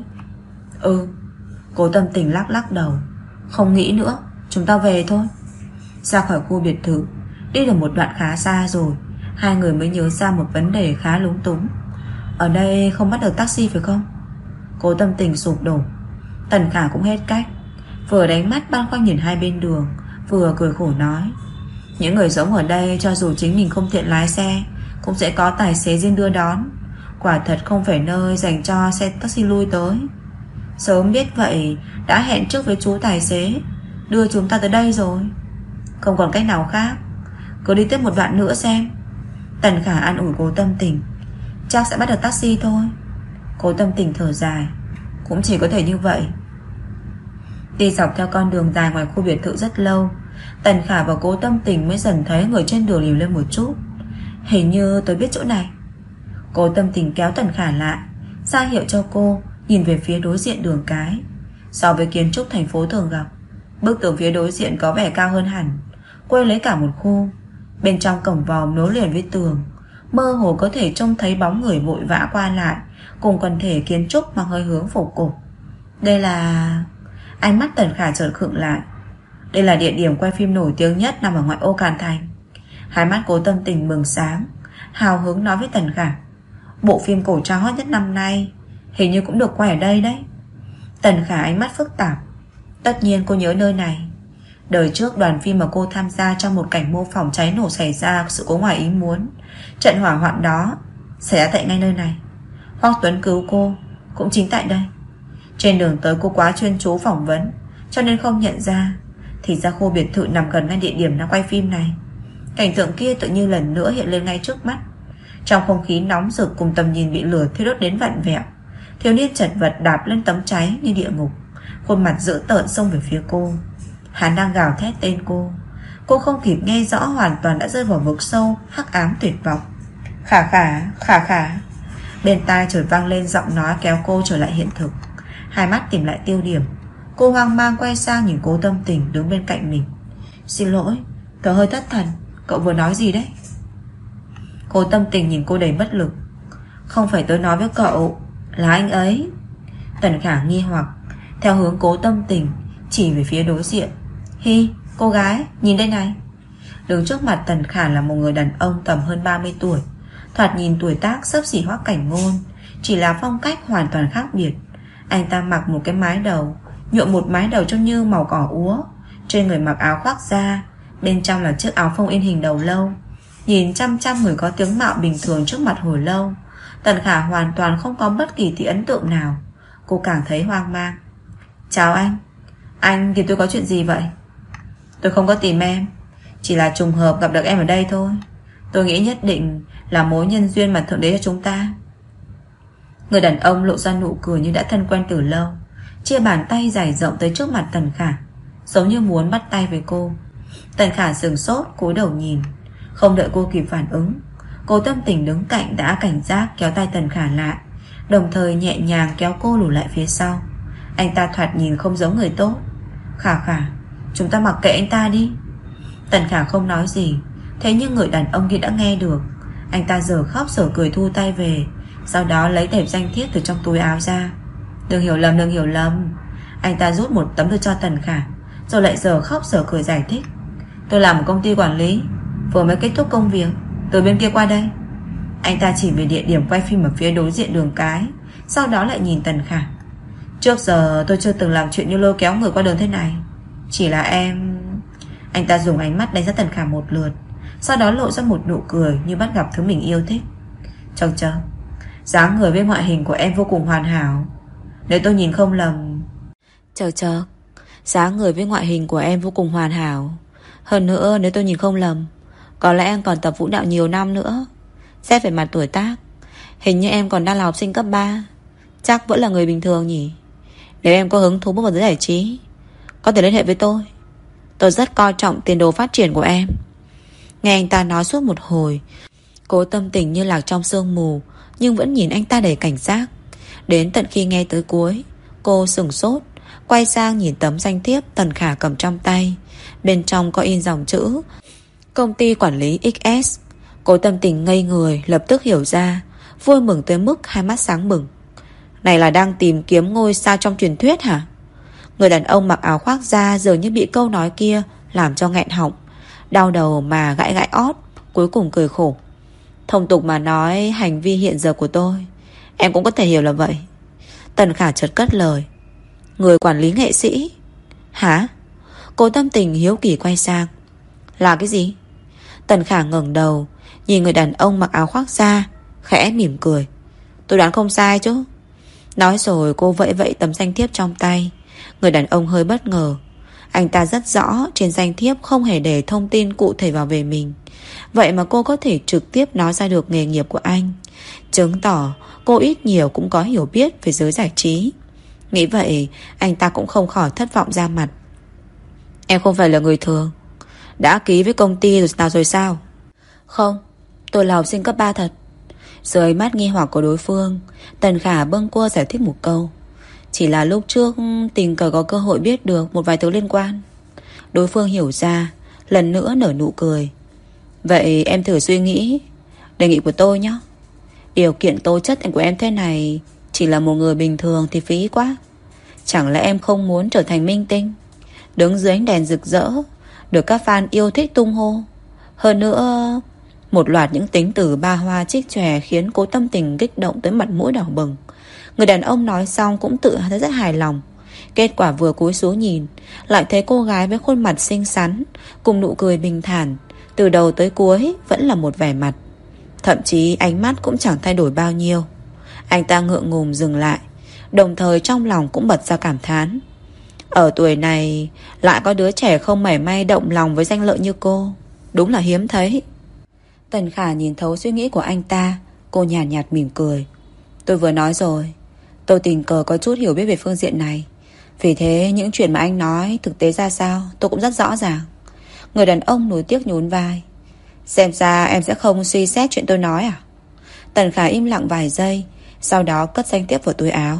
Cô tâm tình lắc lắc đầu. Không nghĩ nữa, chúng ta về thôi. Ra khỏi khu biệt thự, đi được một đoạn khá xa rồi, hai người mới nhớ ra một vấn đề khá lúng túng. Ở đây không bắt được taxi phải không? Cô tâm tình sụp đổ. Tần Khả cũng hết cách, vừa đánh mắt băn khoăn nhìn hai bên đường, vừa cười khổ nói: những người sống ở đây cho dù chính mình không tiện lái xe, cũng sẽ có tài xế riêng đưa đón. Quả thật không phải nơi dành cho xe taxi lui tới. Sớm biết vậy đã hẹn trước với chú tài xế đưa chúng ta tới đây rồi. Không còn cách nào khác, cứ đi tiếp một đoạn nữa xem. Tần Khả an ủi cô tâm tình. Chắc sẽ bắt được taxi thôi. Cô tâm tình thở dài. Cũng chỉ có thể như vậy. Đi dọc theo con đường dài ngoài khu biệt thự rất lâu, Tần Khả và cô tâm tình mới dần thấy người trên đường lìm lên một chút. Hình như tôi biết chỗ này. Cô tâm tình kéo Tần Khả lại, ra hiệu cho cô nhìn về phía đối diện đường cái. So với kiến trúc thành phố thường gặp, bức tường phía đối diện có vẻ cao hơn hẳn, quây lấy cả một khu. Bên trong cổng vòm nối liền với tường, mơ hồ có thể trông thấy bóng người vội vã qua lại, cùng quần thể kiến trúc mang hơi hướng phổ cổ. Đây là... Ánh mắt Tần Khả chợt khựng lại. Đây là địa điểm quay phim nổi tiếng nhất nằm ở ngoại ô Càn Thành. Hai mắt cô tâm tình bừng sáng, hào hứng nói với Tần Khả: bộ phim cổ trang hot nhất năm nay hình như cũng được quay ở đây đấy. Tần Khả ánh mắt phức tạp. Tất nhiên cô nhớ nơi này. Đời trước đoàn phim mà cô tham gia trong một cảnh mô phỏng cháy nổ xảy ra sự cố ngoài ý muốn. Trận hỏa hoạn đó xảy ra tại ngay nơi này. Hoắc Tuấn cứu cô cũng chính tại đây. Trên đường tới cô quá chuyên chú phỏng vấn, cho nên không nhận ra. Thì ra khu biệt thự nằm gần ngay địa điểm đang quay phim này. Cảnh tượng kia tự như lần nữa hiện lên ngay trước mắt. Trong không khí nóng rực cùng tầm nhìn bị lửa thiêu đốt đến vặn vẹo, thiếu niên chật vật đạp lên tấm cháy như địa ngục, khuôn mặt dữ tợn xông về phía cô. Hắn đang gào thét tên cô. Cô không kịp nghe rõ, hoàn toàn đã rơi vào vực sâu hắc ám tuyệt vọng. Khả Khả, Khả Khả. Bên tai chợt vang lên giọng nói kéo cô trở lại hiện thực. Hai mắt tìm lại tiêu điểm. Cô hoang mang quay sang nhìn cô tâm tình đứng bên cạnh mình. Xin lỗi, tớ hơi thất thần. Cậu vừa nói gì đấy? Cô tâm tình nhìn cô đầy bất lực. Không phải tớ nói với cậu, là anh ấy. Tần Khả nghi hoặc theo hướng cố tâm tình chỉ về phía đối diện. Hi, cô gái, nhìn đây này. Đứng trước mặt Tần Khả là một người đàn ông tầm hơn 30 tuổi, thoạt nhìn tuổi tác xấp xỉ Hoắc Cảnh Ngôn, chỉ là phong cách hoàn toàn khác biệt. Anh ta mặc một cái mái đầu, nhuộm một mái đầu trông như màu cỏ úa. Trên người mặc áo khoác da, bên trong là chiếc áo phông in hình đầu lâu. Nhìn chăm chăm người có tướng mạo bình thường trước mặt hồi lâu, Tần Khả hoàn toàn không có bất kỳ tí ấn tượng nào. Cô càng thấy hoang mang. Chào anh tìm tôi có chuyện gì vậy? Tôi không có tìm em, chỉ là trùng hợp gặp được em ở đây thôi. Tôi nghĩ nhất định là mối nhân duyên mà Thượng Đế cho chúng ta. Người đàn ông lộ ra nụ cười như đã thân quen từ lâu, chia bàn tay dài rộng tới trước mặt Tần Khả, giống như muốn bắt tay với cô. Tần Khả sửng sốt cúi đầu nhìn. Không đợi cô kịp phản ứng, cô tâm tình đứng cạnh đã cảnh giác kéo tay Tần Khả lại, đồng thời nhẹ nhàng kéo cô lùi lại phía sau. Anh ta thoạt nhìn không giống người tốt. Khả Khả, chúng ta mặc kệ anh ta đi. Tần Khả không nói gì, thế nhưng người đàn ông kia đã nghe được. Anh ta giờ khóc giờ cười thu tay về, sau đó lấy tệp danh thiếp từ trong túi áo ra. Đừng hiểu lầm, đừng hiểu lầm. Anh ta rút một tấm đưa cho Tần Khả, rồi lại giờ khóc giờ cười giải thích. Tôi làm một công ty quản lý, vừa mới kết thúc công việc, từ bên kia qua đây. Anh ta chỉ về địa điểm quay phim ở phía đối diện đường cái, sau đó lại nhìn Tần Khả. Trước giờ tôi chưa từng làm chuyện như lôi kéo người qua đường thế này. Chỉ là em... Anh ta dùng ánh mắt đánh giá Tần Khả một lượt, sau đó lộ ra một nụ cười như bắt gặp thứ mình yêu thích. Chồng, dáng người với ngoại hình của em vô cùng hoàn hảo. Nếu tôi nhìn không lầm. Chờ, dáng người với ngoại hình của em vô cùng hoàn hảo. Hơn nữa nếu tôi nhìn không lầm, có lẽ em còn tập vũ đạo nhiều năm nữa. Xét về mặt tuổi tác, hình như em còn đang là học sinh cấp 3. Chắc vẫn là người bình thường nhỉ. Nếu em có hứng thú bước vào giới giải trí, có thể liên hệ với tôi. Tôi rất coi trọng tiền đồ phát triển của em. Nghe anh ta nói suốt một hồi, Cố Tâm Tình như lạc trong sương mù, nhưng vẫn nhìn anh ta đầy cảnh giác. Đến tận khi nghe tới cuối, cô sửng sốt, quay sang nhìn tấm danh thiếp Tần Khả cầm trong tay. Bên trong có in dòng chữ Công ty quản lý XS. Cố Tâm Tình ngây người, lập tức hiểu ra, vui mừng tới mức hai mắt sáng bừng. Này là đang tìm kiếm ngôi sao trong truyền thuyết hả? Người đàn ông mặc áo khoác da dường như bị câu nói kia làm cho nghẹn họng, đau đầu mà gãi gãi ót, cuối cùng cười khổ. Thông tục mà nói, hành vi hiện giờ của tôi, em cũng có thể hiểu là vậy. Tần Khả chợt cất lời. Người quản lý nghệ sĩ? Hả? Cố Tâm Tình hiếu kỳ quay sang. Là cái gì? Tần Khả ngẩng đầu, nhìn người đàn ông mặc áo khoác da, khẽ mỉm cười. Tôi đoán không sai chứ? Nói rồi cô vẫy vẫy tấm danh thiếp trong tay. Người đàn ông hơi bất ngờ. Anh ta rất rõ trên danh thiếp không hề để thông tin cụ thể vào về mình. Vậy mà cô có thể trực tiếp nói ra được nghề nghiệp của anh, chứng tỏ cô ít nhiều cũng có hiểu biết về giới giải trí. Nghĩ vậy, anh ta cũng không khỏi thất vọng ra mặt. Em không phải là người thường. Đã ký với công ty rồi nào rồi sao? Không, tôi là học sinh cấp 3 thật. Dưới mắt nghi hoặc của đối phương, Tần Khả bâng quơ giải thích một câu. Chỉ là lúc trước tình cờ có cơ hội biết được một vài thứ liên quan. Đối phương hiểu ra, lần nữa nở nụ cười. Vậy em thử suy nghĩ đề nghị của tôi nhé. Điều kiện tố chất của em thế này, chỉ là một người bình thường thì phí quá. Chẳng lẽ em không muốn trở thành minh tinh, đứng dưới ánh đèn rực rỡ, được các fan yêu thích tung hô? Hơn nữa, một loạt những tính từ ba hoa trích chòe khiến Cố Tâm Tình kích động tới mặt mũi đỏ bừng. Người đàn ông nói xong cũng tự thấy rất hài lòng. Kết quả vừa cúi xuống nhìn, lại thấy cô gái với khuôn mặt xinh xắn cùng nụ cười bình thản, từ đầu tới cuối vẫn là một vẻ mặt. Thậm chí ánh mắt cũng chẳng thay đổi bao nhiêu. Anh ta ngượng ngùng dừng lại, đồng thời trong lòng cũng bật ra cảm thán. Ở tuổi này lại có đứa trẻ không mảy may động lòng với danh lợi như cô, đúng là hiếm thấy. Tần Khả nhìn thấu suy nghĩ của anh ta, cô nhàn nhạt mỉm cười. Tôi vừa nói rồi, tôi tình cờ có chút hiểu biết về phương diện này. Vì thế những chuyện mà anh nói thực tế ra sao tôi cũng rất rõ ràng. Người đàn ông nuối tiếc nhún vai. Xem ra em sẽ không suy xét chuyện tôi nói à? Tần Khả im lặng vài giây, sau đó cất danh thiếp vào túi áo.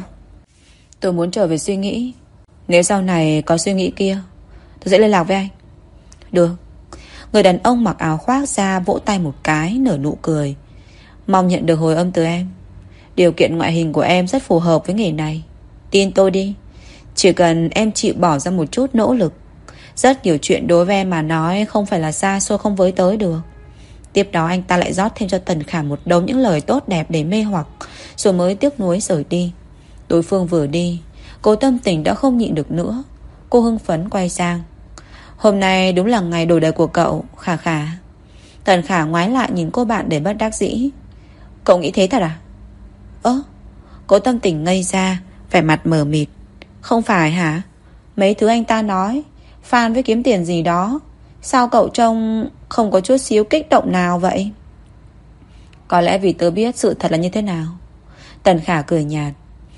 Tôi muốn trở về suy nghĩ. Nếu sau này có suy nghĩ kia, tôi sẽ liên lạc với anh. Được. Người đàn ông mặc áo khoác ra vỗ tay một cái, nở nụ cười. Mong nhận được hồi âm từ em. Điều kiện ngoại hình của em rất phù hợp với nghề này. Tin tôi đi, chỉ cần em chịu bỏ ra một chút nỗ lực, rất nhiều chuyện đối với em mà nói không phải là xa xôi không với tới được. Tiếp đó anh ta lại rót thêm cho Tần Khả một đống những lời tốt đẹp để mê hoặc, rồi mới tiếc nuối rời đi. Đối phương vừa đi, Cố Tâm Tình đã không nhịn được nữa. Cô hưng phấn quay sang. Hôm nay đúng là ngày đổi đời của cậu, Khả Khả. Tần Khả ngoái lại nhìn cô bạn để bất đắc dĩ. Cậu nghĩ thế thật à? Cố Tâm Tình ngây ra, vẻ mặt mờ mịt. Không phải hả? Mấy thứ anh ta nói, fan với kiếm tiền gì đó, sao cậu trông không có chút xíu kích động nào vậy? Có lẽ vì tớ biết sự thật là như thế nào. Tần Khả cười nhạt.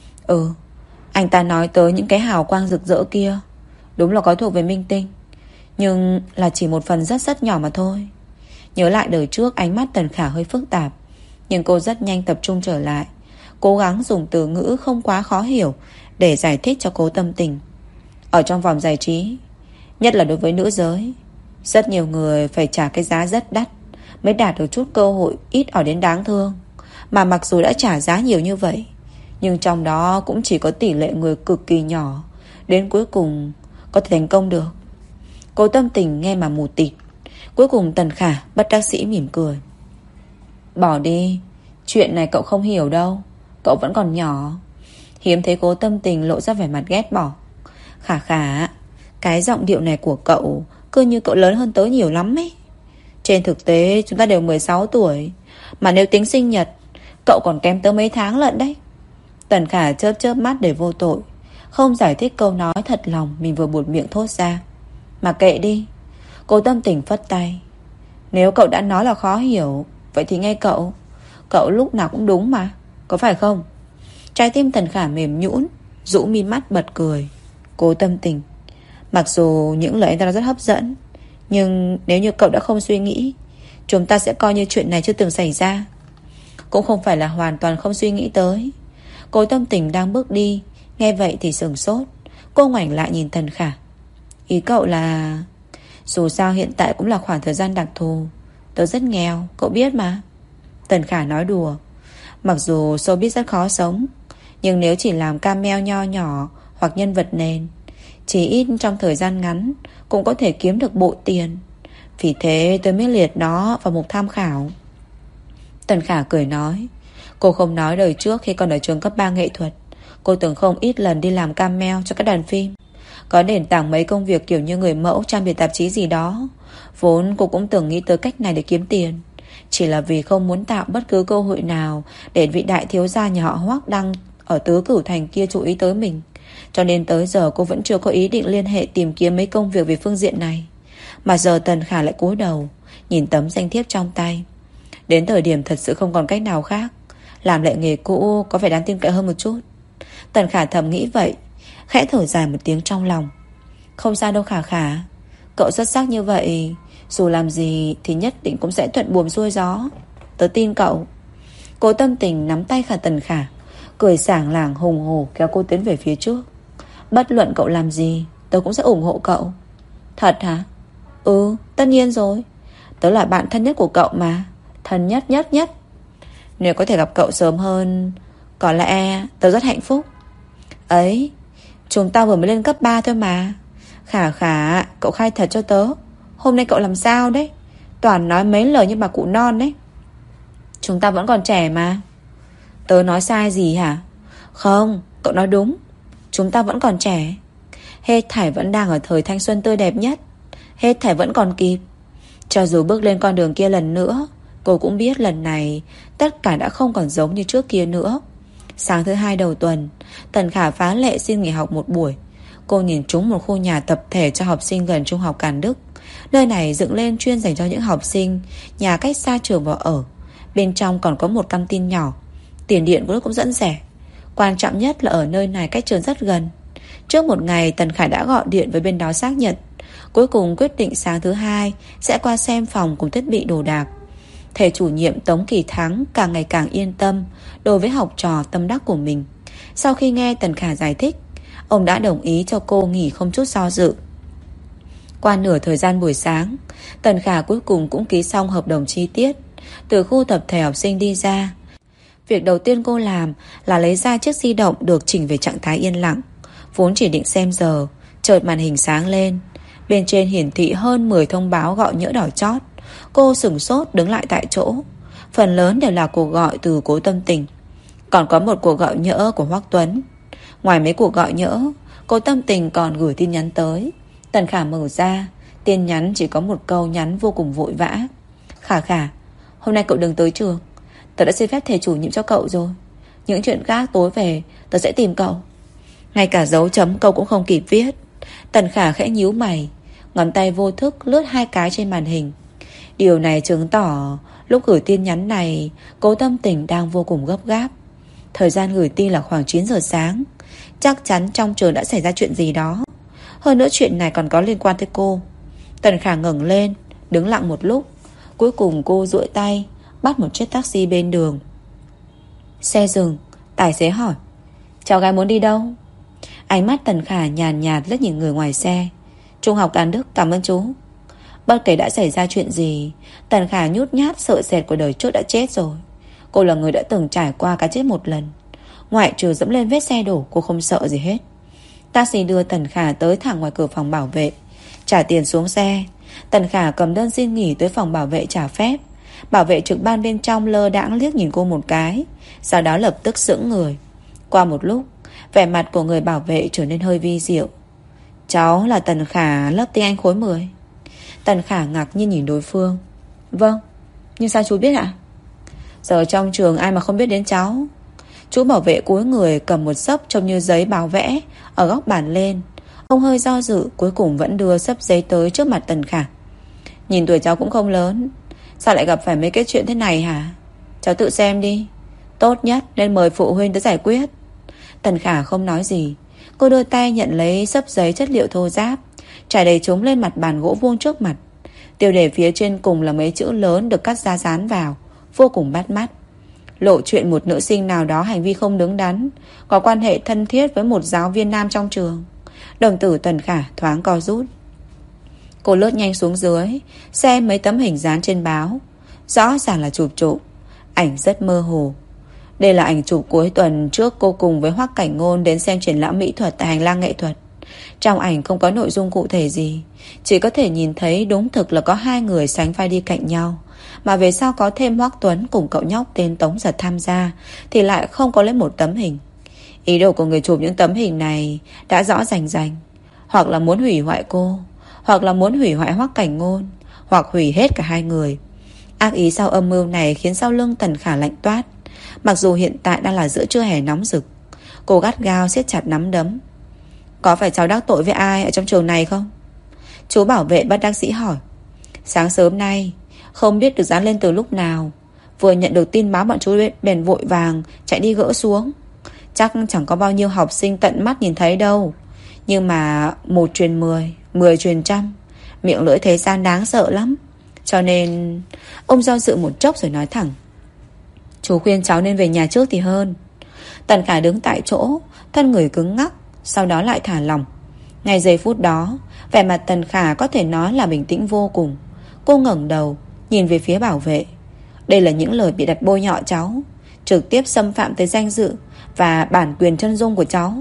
Anh ta nói tới những cái hào quang rực rỡ kia, đúng là có thuộc về minh tinh, nhưng là chỉ một phần rất rất nhỏ mà thôi. Nhớ lại đời trước, ánh mắt Tần Khả hơi phức tạp, nhưng cô rất nhanh tập trung trở lại, cố gắng dùng từ ngữ không quá khó hiểu để giải thích cho Cố Tâm Tình. Ở trong vòng giải trí, nhất là đối với nữ giới, rất nhiều người phải trả cái giá rất đắt mới đạt được chút cơ hội ít ỏi đến đáng thương. Mà mặc dù đã trả giá nhiều như vậy, nhưng trong đó cũng chỉ có tỷ lệ người cực kỳ nhỏ đến cuối cùng có thể thành công được. Cố Tâm Tình nghe mà mù tịt. Cuối cùng Tần Khả bất đắc dĩ mỉm cười. Bỏ đi, chuyện này cậu không hiểu đâu, cậu vẫn còn nhỏ. Hiếm thấy Cố Tâm Tình lộ ra vẻ mặt ghét bỏ. Khả Khả, cái giọng điệu này của cậu cứ như cậu lớn hơn tớ nhiều lắm ấy. Trên thực tế chúng ta đều 16 tuổi, mà nếu tính sinh nhật, cậu còn kém tớ mấy tháng lận đấy. Tần Khả chớp chớp mắt để vô tội, không giải thích câu nói thật lòng mình vừa buột miệng thốt ra. Mà kệ đi. Cô Tâm Tình phất tay. Nếu cậu đã nói là khó hiểu, vậy thì nghe cậu. Cậu lúc nào cũng đúng mà, có phải không? Trái tim Tần Khả mềm nhũn, rũ mi mắt bật cười. Cô Tâm Tình, mặc dù những lời anh ta nói rất hấp dẫn, nhưng nếu như cậu đã không suy nghĩ, chúng ta sẽ coi như chuyện này chưa từng xảy ra. Cũng không phải là hoàn toàn không suy nghĩ tới. Cô Tâm Tình đang bước đi, nghe vậy thì sửng sốt. Cô ngoảnh lại nhìn Tần Khả. Ý cậu là... Dù sao hiện tại cũng là khoảng thời gian đặc thù. Tớ rất nghèo, cậu biết mà. Tần Khả nói đùa. Mặc dù showbiz rất khó sống, nhưng nếu chỉ làm cameo nho nhỏ hoặc nhân vật nền, chỉ ít trong thời gian ngắn cũng có thể kiếm được bội tiền. Vì thế tôi mới liệt nó vào mục tham khảo. Tần Khả cười nói. Cô không nói đời trước khi còn ở trường cấp 3 nghệ thuật, cô từng không ít lần đi làm cameo cho các đoàn phim, có nền tảng mấy công việc kiểu như người mẫu, trang bìa tạp chí gì đó. Vốn cô cũng từng nghĩ tới cách này để kiếm tiền, chỉ là vì không muốn tạo bất cứ cơ hội nào để vị đại thiếu gia nhà họ Hoắc đang ở Tứ Cửu Thành kia chú ý tới mình. Cho nên tới giờ cô vẫn chưa có ý định liên hệ tìm kiếm mấy công việc về phương diện này. Mà giờ Tần Khả lại cúi đầu nhìn tấm danh thiếp trong tay. Đến thời điểm thật sự không còn cách nào khác, làm lại nghề cũ có vẻ đáng tin cậy hơn một chút. Tần Khả thầm nghĩ vậy, khẽ thở dài một tiếng trong lòng. Không sao đâu Khả Khả, cậu xuất sắc như vậy, dù làm gì thì nhất định cũng sẽ thuận buồm xuôi gió. Tớ tin cậu. Cố Tâm Tình nắm tay Tần Khả, cười sảng lảng hùng hổ kéo cô tiến về phía trước. Bất luận cậu làm gì, tớ cũng sẽ ủng hộ cậu. Thật hả? Ừ, tất nhiên rồi. Tớ là bạn thân nhất của cậu mà. Thân nhất nhất nhất. Nếu có thể gặp cậu sớm hơn, có lẽ tớ rất hạnh phúc. Ấy, chúng ta vừa mới lên cấp 3 thôi mà. Khả Khả, cậu khai thật cho tớ, hôm nay cậu làm sao đấy? Toàn nói mấy lời như bà cụ non đấy. Chúng ta vẫn còn trẻ mà. Tớ nói sai gì hả? Không, cậu nói đúng. Chúng ta vẫn còn trẻ. Hết thảy vẫn đang ở thời thanh xuân tươi đẹp nhất. Hết thảy vẫn còn kịp. Cho dù bước lên con đường kia lần nữa, cô cũng biết lần này tất cả đã không còn giống như trước kia nữa. Sáng thứ 2 đầu tuần, Tần Khả phá lệ xin nghỉ học một buổi. Cô nhìn trúng một khu nhà tập thể cho học sinh gần trung học Càn Đức. Nơi này dựng lên chuyên dành cho những học sinh nhà cách xa trường vào ở. Bên trong còn có một căng tin nhỏ. Tiền điện của nó cũng rất rẻ. Quan trọng nhất là ở nơi này cách trường rất gần. Trước một ngày Tần Khả đã gọi điện với bên đó xác nhận. Cuối cùng quyết định sáng thứ 2 sẽ qua xem phòng cùng thiết bị đồ đạc. Thầy chủ nhiệm Tống Kỳ Thắng càng ngày càng yên tâm đối với học trò tâm đắc của mình. Sau khi nghe Tần Khả giải thích, ông đã đồng ý cho cô nghỉ không chút do dự. Qua nửa thời gian buổi sáng, Tần Khả cuối cùng cũng ký xong hợp đồng chi tiết. Từ khu tập thể học sinh đi ra, việc đầu tiên cô làm là lấy ra chiếc di động được chỉnh về trạng thái yên lặng. Vốn chỉ định xem giờ, chợt màn hình sáng lên. Bên trên hiển thị hơn 10 thông báo gọi nhỡ đỏ chót. Cô sửng sốt đứng lại tại chỗ. Phần lớn đều là cuộc gọi từ Cố Tâm Tình. Còn có một cuộc gọi nhỡ của Hoắc Tuấn. Ngoài mấy cuộc gọi nhỡ, Cố Tâm Tình còn gửi tin nhắn tới. Tần Khả mở ra, tin nhắn chỉ có một câu nhắn vô cùng vội vã. Khả Khả, hôm nay cậu đừng tới trường. Tớ đã xin phép thầy chủ nhiệm cho cậu rồi. Những chuyện khác tối về tớ sẽ tìm cậu. Ngay cả dấu chấm câu cũng không kịp viết. Tần Khả khẽ nhíu mày, ngón tay vô thức lướt 2 cái trên màn hình. Điều này chứng tỏ lúc gửi tin nhắn này, Cố Tâm Tình đang vô cùng gấp gáp. Thời gian gửi tin là khoảng 9 giờ sáng. Chắc chắn trong trường đã xảy ra chuyện gì đó. Hơn nữa chuyện này còn có liên quan tới cô. Tần Khả ngẩng lên, đứng lặng một lúc. Cuối cùng cô duỗi tay bắt một chiếc taxi bên đường. Xe dừng, tài xế hỏi: cháu gái muốn đi đâu? Ánh mắt Tần Khả nhàn nhạt liếc nhìn người ngoài xe. Trung học Càn Đức, cảm ơn chú. Bất kể đã xảy ra chuyện gì, Tần Khả nhút nhát sợ sệt của đời trước đã chết rồi. Cô là người đã từng trải qua cái chết một lần. Ngoại trừ dẫm lên vết xe đổ, cô không sợ gì hết. Taxi đưa Tần Khả tới thẳng ngoài cửa phòng bảo vệ. Trả tiền xuống xe. Tần Khả cầm đơn xin nghỉ tới phòng bảo vệ trả phép. Bảo vệ trực ban bên trong lơ đãng liếc nhìn cô một cái, sau đó lập tức sững người. Qua một lúc, vẻ mặt của người bảo vệ trở nên hơi vi diệu. Cháu là Tần Khả, lớp tiếng Anh khối 10. Tần Khả ngạc nhiên nhìn đối phương. Vâng, nhưng sao chú biết ạ? Giờ trong trường ai mà không biết đến cháu. Chú bảo vệ cúi người cầm một xấp trông như giấy báo vẽ ở góc bàn lên. Ông hơi do dự, cuối cùng vẫn đưa xấp giấy tới trước mặt Tần Khả. Nhìn tuổi cháu cũng không lớn, sao lại gặp phải mấy cái chuyện thế này hả? Cháu tự xem đi, tốt nhất nên mời phụ huynh tới giải quyết. Tần Khả không nói gì. Cô đưa tay nhận lấy xấp giấy chất liệu thô ráp, trải đầy chúng lên mặt bàn gỗ vuông trước mặt. Tiêu đề phía trên cùng là mấy chữ lớn được cắt ra dán vào, vô cùng bắt mắt. Lộ chuyện một nữ sinh nào đó hành vi không đứng đắn, có quan hệ thân thiết với một giáo viên nam trong trường. Đồng tử Tần Khả thoáng co rút. Cô lướt nhanh xuống dưới, xem mấy tấm hình dán trên báo. Rõ ràng là chụp trộm, ảnh rất mơ hồ. Đây là ảnh chụp cuối tuần trước cô cùng với Hoắc Cảnh Ngôn đến xem triển lãm mỹ thuật tại hành lang nghệ thuật. Trong ảnh không có nội dung cụ thể gì, chỉ có thể nhìn thấy đúng thực là có hai người sánh vai đi cạnh nhau. Mà về sau có thêm Hoắc Tuấn cùng cậu nhóc tên Tống Giật tham gia thì lại không có lấy một tấm hình. Ý đồ của người chụp những tấm hình này đã rõ rành rành. Hoặc là muốn hủy hoại cô, hoặc là muốn hủy hoại Hoắc Cảnh Ngôn, hoặc hủy hết cả hai người. Ác ý sau âm mưu này khiến sau lưng Tần Khả lạnh toát. Mặc dù hiện tại đang là giữa trưa hè nóng rực, cô gắt gao siết chặt nắm đấm. Có phải cháu đắc tội với ai ở trong trường này không? Chú bảo vệ bất đắc dĩ hỏi. Sáng sớm nay không biết được dán lên từ lúc nào, vừa nhận được tin báo bọn chú bèn vội vàng chạy đi gỡ xuống. Chắc chẳng có bao nhiêu học sinh tận mắt nhìn thấy đâu. Nhưng mà 1 truyền 10, 10 truyền trăm, miệng lưỡi thế gian đáng sợ lắm. Cho nên ông do dự một chốc rồi nói thẳng. Chú khuyên cháu nên về nhà trước thì hơn. Tần Khả đứng tại chỗ, thân người cứng ngắc, sau đó lại thả lỏng. Ngay giây phút đó, vẻ mặt Tần Khả có thể nói là bình tĩnh vô cùng. Cô ngẩng đầu, nhìn về phía bảo vệ. Đây là những lời bị đặt bôi nhọ cháu, trực tiếp xâm phạm tới danh dự và bản quyền chân dung của cháu.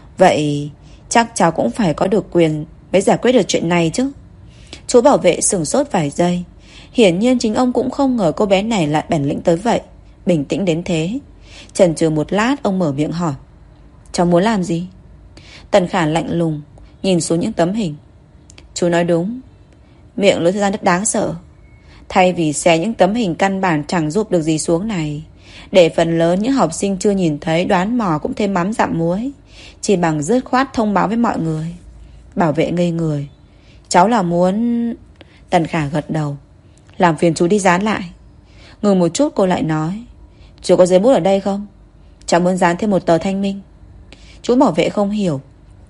Vậy chắc cháu cũng phải có được quyền mới giải quyết được chuyện này chứ. Chú bảo vệ sửng sốt vài giây. Hiển nhiên chính ông cũng không ngờ cô bé này lại bản lĩnh tới vậy, bình tĩnh đến thế. Chần chừ một lát, ông mở miệng hỏi. Cháu muốn làm gì? Tần Khả lạnh lùng nhìn xuống những tấm hình. Chú nói đúng, miệng lưỡi thời gian rất đáng sợ. Thay vì xé những tấm hình căn bản chẳng giúp được gì xuống này, để phần lớn những học sinh chưa nhìn thấy đoán mò cũng thêm mắm dặm muối, chỉ bằng dứt khoát thông báo với mọi người. Bảo vệ ngây người. Cháu là muốn... Tần Khả gật đầu. Làm phiền chú đi dán lại. Ngừng một chút cô lại nói. Chú có giấy bút ở đây không? Cháu muốn dán thêm một tờ thanh minh. Chú bảo vệ không hiểu.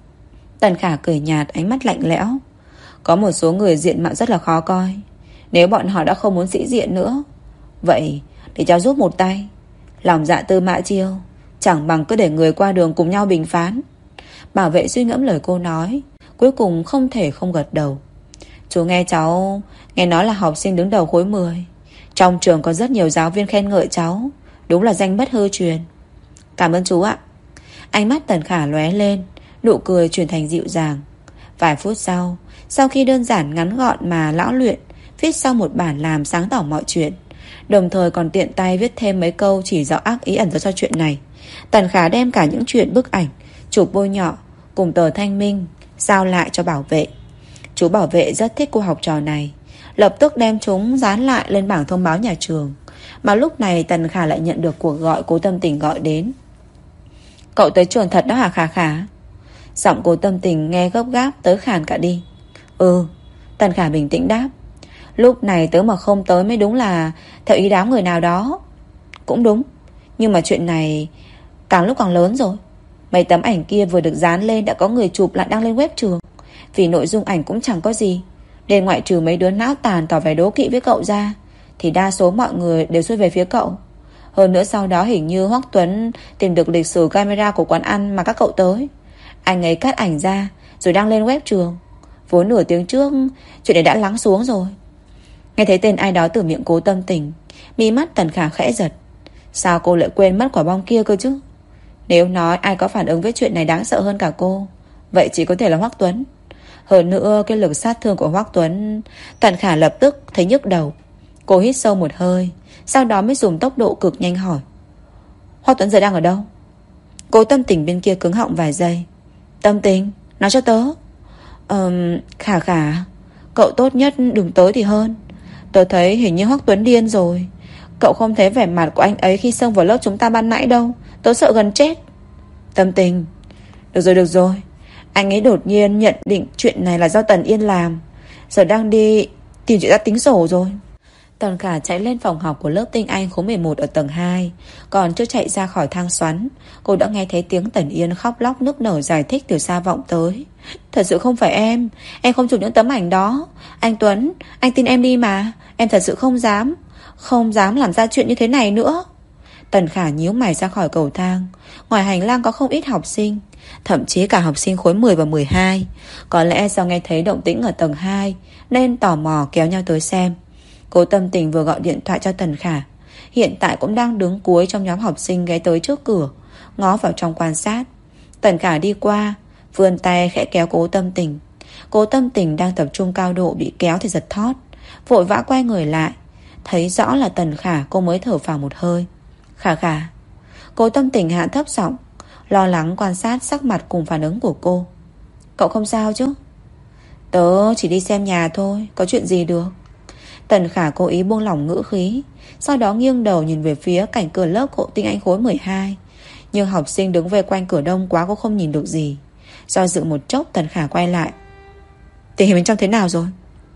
Tần Khả cười nhạt, ánh mắt lạnh lẽo. Có một số người diện mạo rất là khó coi. Nếu bọn họ đã không muốn sĩ diện nữa, vậy để cháu giúp một tay. Lòng dạ Tư Mã Chiêu chẳng bằng cứ để người qua đường cùng nhau bình phán. Bảo vệ suy ngẫm lời cô nói, cuối cùng không thể không gật đầu. Chú nghe nói là học sinh đứng đầu khối 10. Trong trường có rất nhiều giáo viên khen ngợi cháu, đúng là danh bất hư truyền. Cảm ơn chú ạ. Ánh mắt Tần Khả lóe lên, nụ cười chuyển thành dịu dàng. Vài phút sau khi đơn giản ngắn gọn mà lão luyện viết xong một bản làm sáng tỏ mọi chuyện, đồng thời còn tiện tay viết thêm mấy câu chỉ rõ ác ý ẩn ra cho chuyện này, Tần Khả đem cả những chuyện bức ảnh, chụp bôi nhọ cùng tờ thanh minh giao lại cho bảo vệ. Chú bảo vệ rất thích cô học trò này, lập tức đem chúng dán lại lên bảng thông báo nhà trường. Mà lúc này Tần Khả lại nhận được cuộc gọi Cố Tâm Tình gọi đến. Cậu tới trường thật đó hả Khả Khả? Giọng Cố Tâm Tình nghe gấp gáp tới khàn cả đi. Ừ, Tần Khả bình tĩnh đáp. Lúc này tớ mà không tới mới đúng là theo ý đám người nào đó. Cũng đúng, nhưng mà chuyện này càng lúc càng lớn rồi. Mấy tấm ảnh kia vừa được dán lên đã có người chụp lại đăng lên web trường. Vì nội dung ảnh cũng chẳng có gì, nên ngoại trừ mấy đứa não tàn tỏ vẻ đố kỵ với cậu ra, thì đa số mọi người đều xuôi về phía cậu. Hơn nữa sau đó hình như Hoắc Tuấn tìm được lịch sử camera của quán ăn mà các cậu tới. Anh ấy cắt ảnh ra rồi đăng lên web trường. Vốn nửa tiếng trước chuyện này đã lắng xuống rồi. Nghe thấy tên ai đó từ miệng Cố Tâm Tình, mí mắt Tần Khả khẽ giật. Sao cô lại quên mất quả bom kia cơ chứ? Nếu nói ai có phản ứng với chuyện này đáng sợ hơn cả cô, vậy chỉ có thể là Hoắc Tuấn. Hơn nữa cái lực sát thương của Hoắc Tuấn, Tần Khả lập tức thấy nhức đầu. Cô hít sâu một hơi, sau đó mới dùng tốc độ cực nhanh hỏi. Hoắc Tuấn giờ đang ở đâu? Cố Tâm Tình bên kia cứng họng vài giây. Tâm Tình, nói cho tớ. Khả Khả, cậu tốt nhất đừng tới thì hơn. Tớ thấy hình như Hoắc Tuấn điên rồi. Cậu không thấy vẻ mặt của anh ấy khi xông vào lớp chúng ta ban nãy đâu, Tớ sợ gần chết. Tâm Tình, được rồi. Anh ấy đột nhiên nhận định chuyện này là do Tần Yên làm, giờ đang đi tìm chuyện ra tính sổ rồi. Tần Khả chạy lên phòng học của lớp tiếng Anh khối 11 ở tầng 2. Còn chưa chạy ra khỏi thang xoắn, cô đã nghe thấy tiếng Tần Yên khóc lóc nức nở giải thích từ xa vọng tới. Thật sự không phải em không chụp những tấm ảnh đó. Anh Tuấn, anh tin em đi mà. Em thật sự không dám làm ra chuyện như thế này nữa. Tần Khả nhíu mày ra khỏi cầu thang. Ngoài hành lang có không ít học sinh, thậm chí cả học sinh khối 10 và 12. Có lẽ do nghe thấy động tĩnh ở tầng 2 nên tò mò kéo nhau tới xem. Cố Tâm Tình vừa gọi điện thoại cho Tần Khả, hiện tại cũng đang đứng cuối trong nhóm học sinh ghé tới trước cửa, ngó vào trong quan sát. Tần Khả đi qua, vươn tay khẽ kéo Cố Tâm Tình. Cố Tâm Tình đang tập trung cao độ bị kéo thì giật thót, vội vã quay người lại. Thấy rõ là Tần Khả, cô mới thở phào một hơi. Khả. Cố Tâm Tình hạ thấp giọng, lo lắng quan sát sắc mặt cùng phản ứng của cô. Cậu không sao chứ? Tớ chỉ đi xem nhà thôi, có chuyện gì được. Tần Khả cố ý buông lỏng ngữ khí, sau đó nghiêng đầu nhìn về phía cạnh cửa lớp của tiếng Anh khối 12. Nhưng học sinh đứng vây quanh cửa đông quá, cô không nhìn được gì. Do dự một chốc, Tần Khả quay lại. Tình hình bên trong thế nào rồi?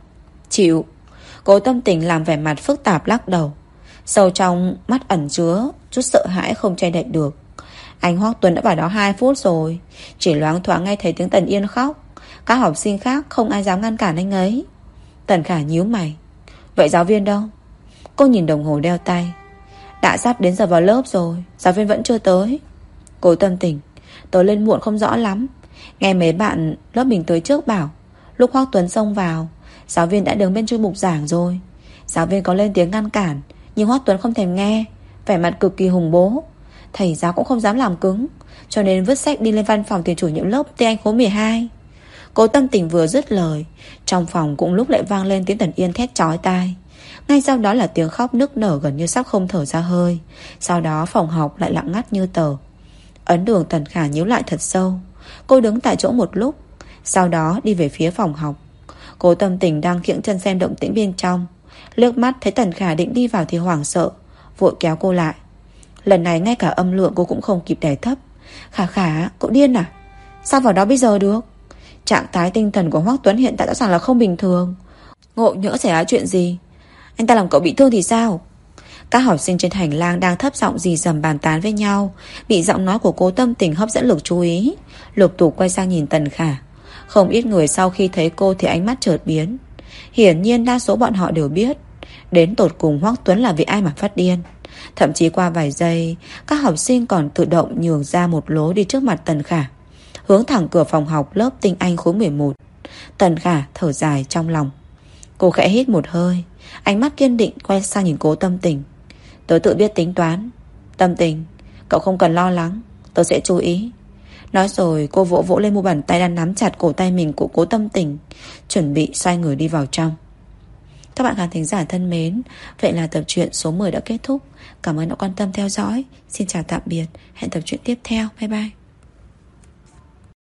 Chịu. Cố Tâm Tình làm vẻ mặt phức tạp lắc đầu, sâu trong mắt ẩn chứa chút sợ hãi không che đậy được. Anh Hoắc Tuấn đã vào đó 2 phút rồi, chỉ loáng thoáng nghe thấy tiếng Tần Yên khóc. Các học sinh khác không ai dám ngăn cản anh ấy. Tần Khả nhíu mày. Vậy giáo viên đâu? Cô nhìn đồng hồ đeo tay. Đã sắp đến giờ vào lớp rồi, giáo viên vẫn chưa tới. Cố Tâm Tình, tớ lên muộn không rõ lắm. Nghe mấy bạn lớp mình tới trước bảo, lúc Hoắc Tuấn xông vào, giáo viên đã đứng bên chui mục giảng rồi. Giáo viên có lên tiếng ngăn cản, nhưng Hoắc Tuấn không thèm nghe, vẻ mặt cực kỳ hùng bố. Thầy giáo cũng không dám làm cứng, cho nên vứt sách đi lên văn phòng tiền chủ nhiệm lớp tiếng Anh khối 12. Cố Tâm Tình vừa dứt lời, trong phòng cũng lúc lại vang lên tiếng Tần Yên thét chói tai. Ngay sau đó là tiếng khóc nức nở gần như sắp không thở ra hơi. Sau đó phòng học lại lặng ngắt như tờ. Ấn Đường Tần Khả nhíu lại thật sâu. Cô đứng tại chỗ một lúc, sau đó đi về phía phòng học. Cố Tâm Tình đang kiễng chân xem động tĩnh bên trong, liếc mắt thấy Tần Khả định đi vào thì hoảng sợ, vội kéo cô lại. Lần này ngay cả âm lượng cô cũng không kịp đè thấp. Khả, cậu điên à? Sao vào đó bây giờ được? Trạng thái tinh thần của Hoắc Tuấn hiện tại rõ ràng là không bình thường. Ngộ nhỡ xảy ra chuyện gì, anh ta làm cậu bị thương thì sao? Các học sinh trên hành lang đang thấp giọng rì rầm bàn tán với nhau, bị giọng nói của Cố Tâm Tình hấp dẫn lực chú ý, lục tục quay sang nhìn Tần Khả. Không ít người sau khi thấy cô thì ánh mắt chợt biến. Hiển nhiên đa số bọn họ đều biết đến tột cùng Hoắc Tuấn là vì ai mà phát điên. Thậm chí qua vài giây, các học sinh còn tự động nhường ra một lối đi trước mặt Tần Khả, hướng thẳng cửa phòng học lớp tiếng Anh khối 11. Tần Khả thở dài trong lòng. Cô khẽ hít một hơi, ánh mắt kiên định quay sang nhìn Cố Tâm Tình. Tớ tự biết tính toán. Tâm Tình, cậu không cần lo lắng, tớ sẽ chú ý. Nói rồi cô vỗ vỗ lên mu bàn tay đang nắm chặt cổ tay mình của Cố Tâm Tình, chuẩn bị xoay người đi vào trong. Các bạn khán thính giả thân mến, vậy là tập truyện số 10 đã kết thúc. Cảm ơn đã quan tâm theo dõi. Xin chào tạm biệt, hẹn tập truyện tiếp theo. Bye bye.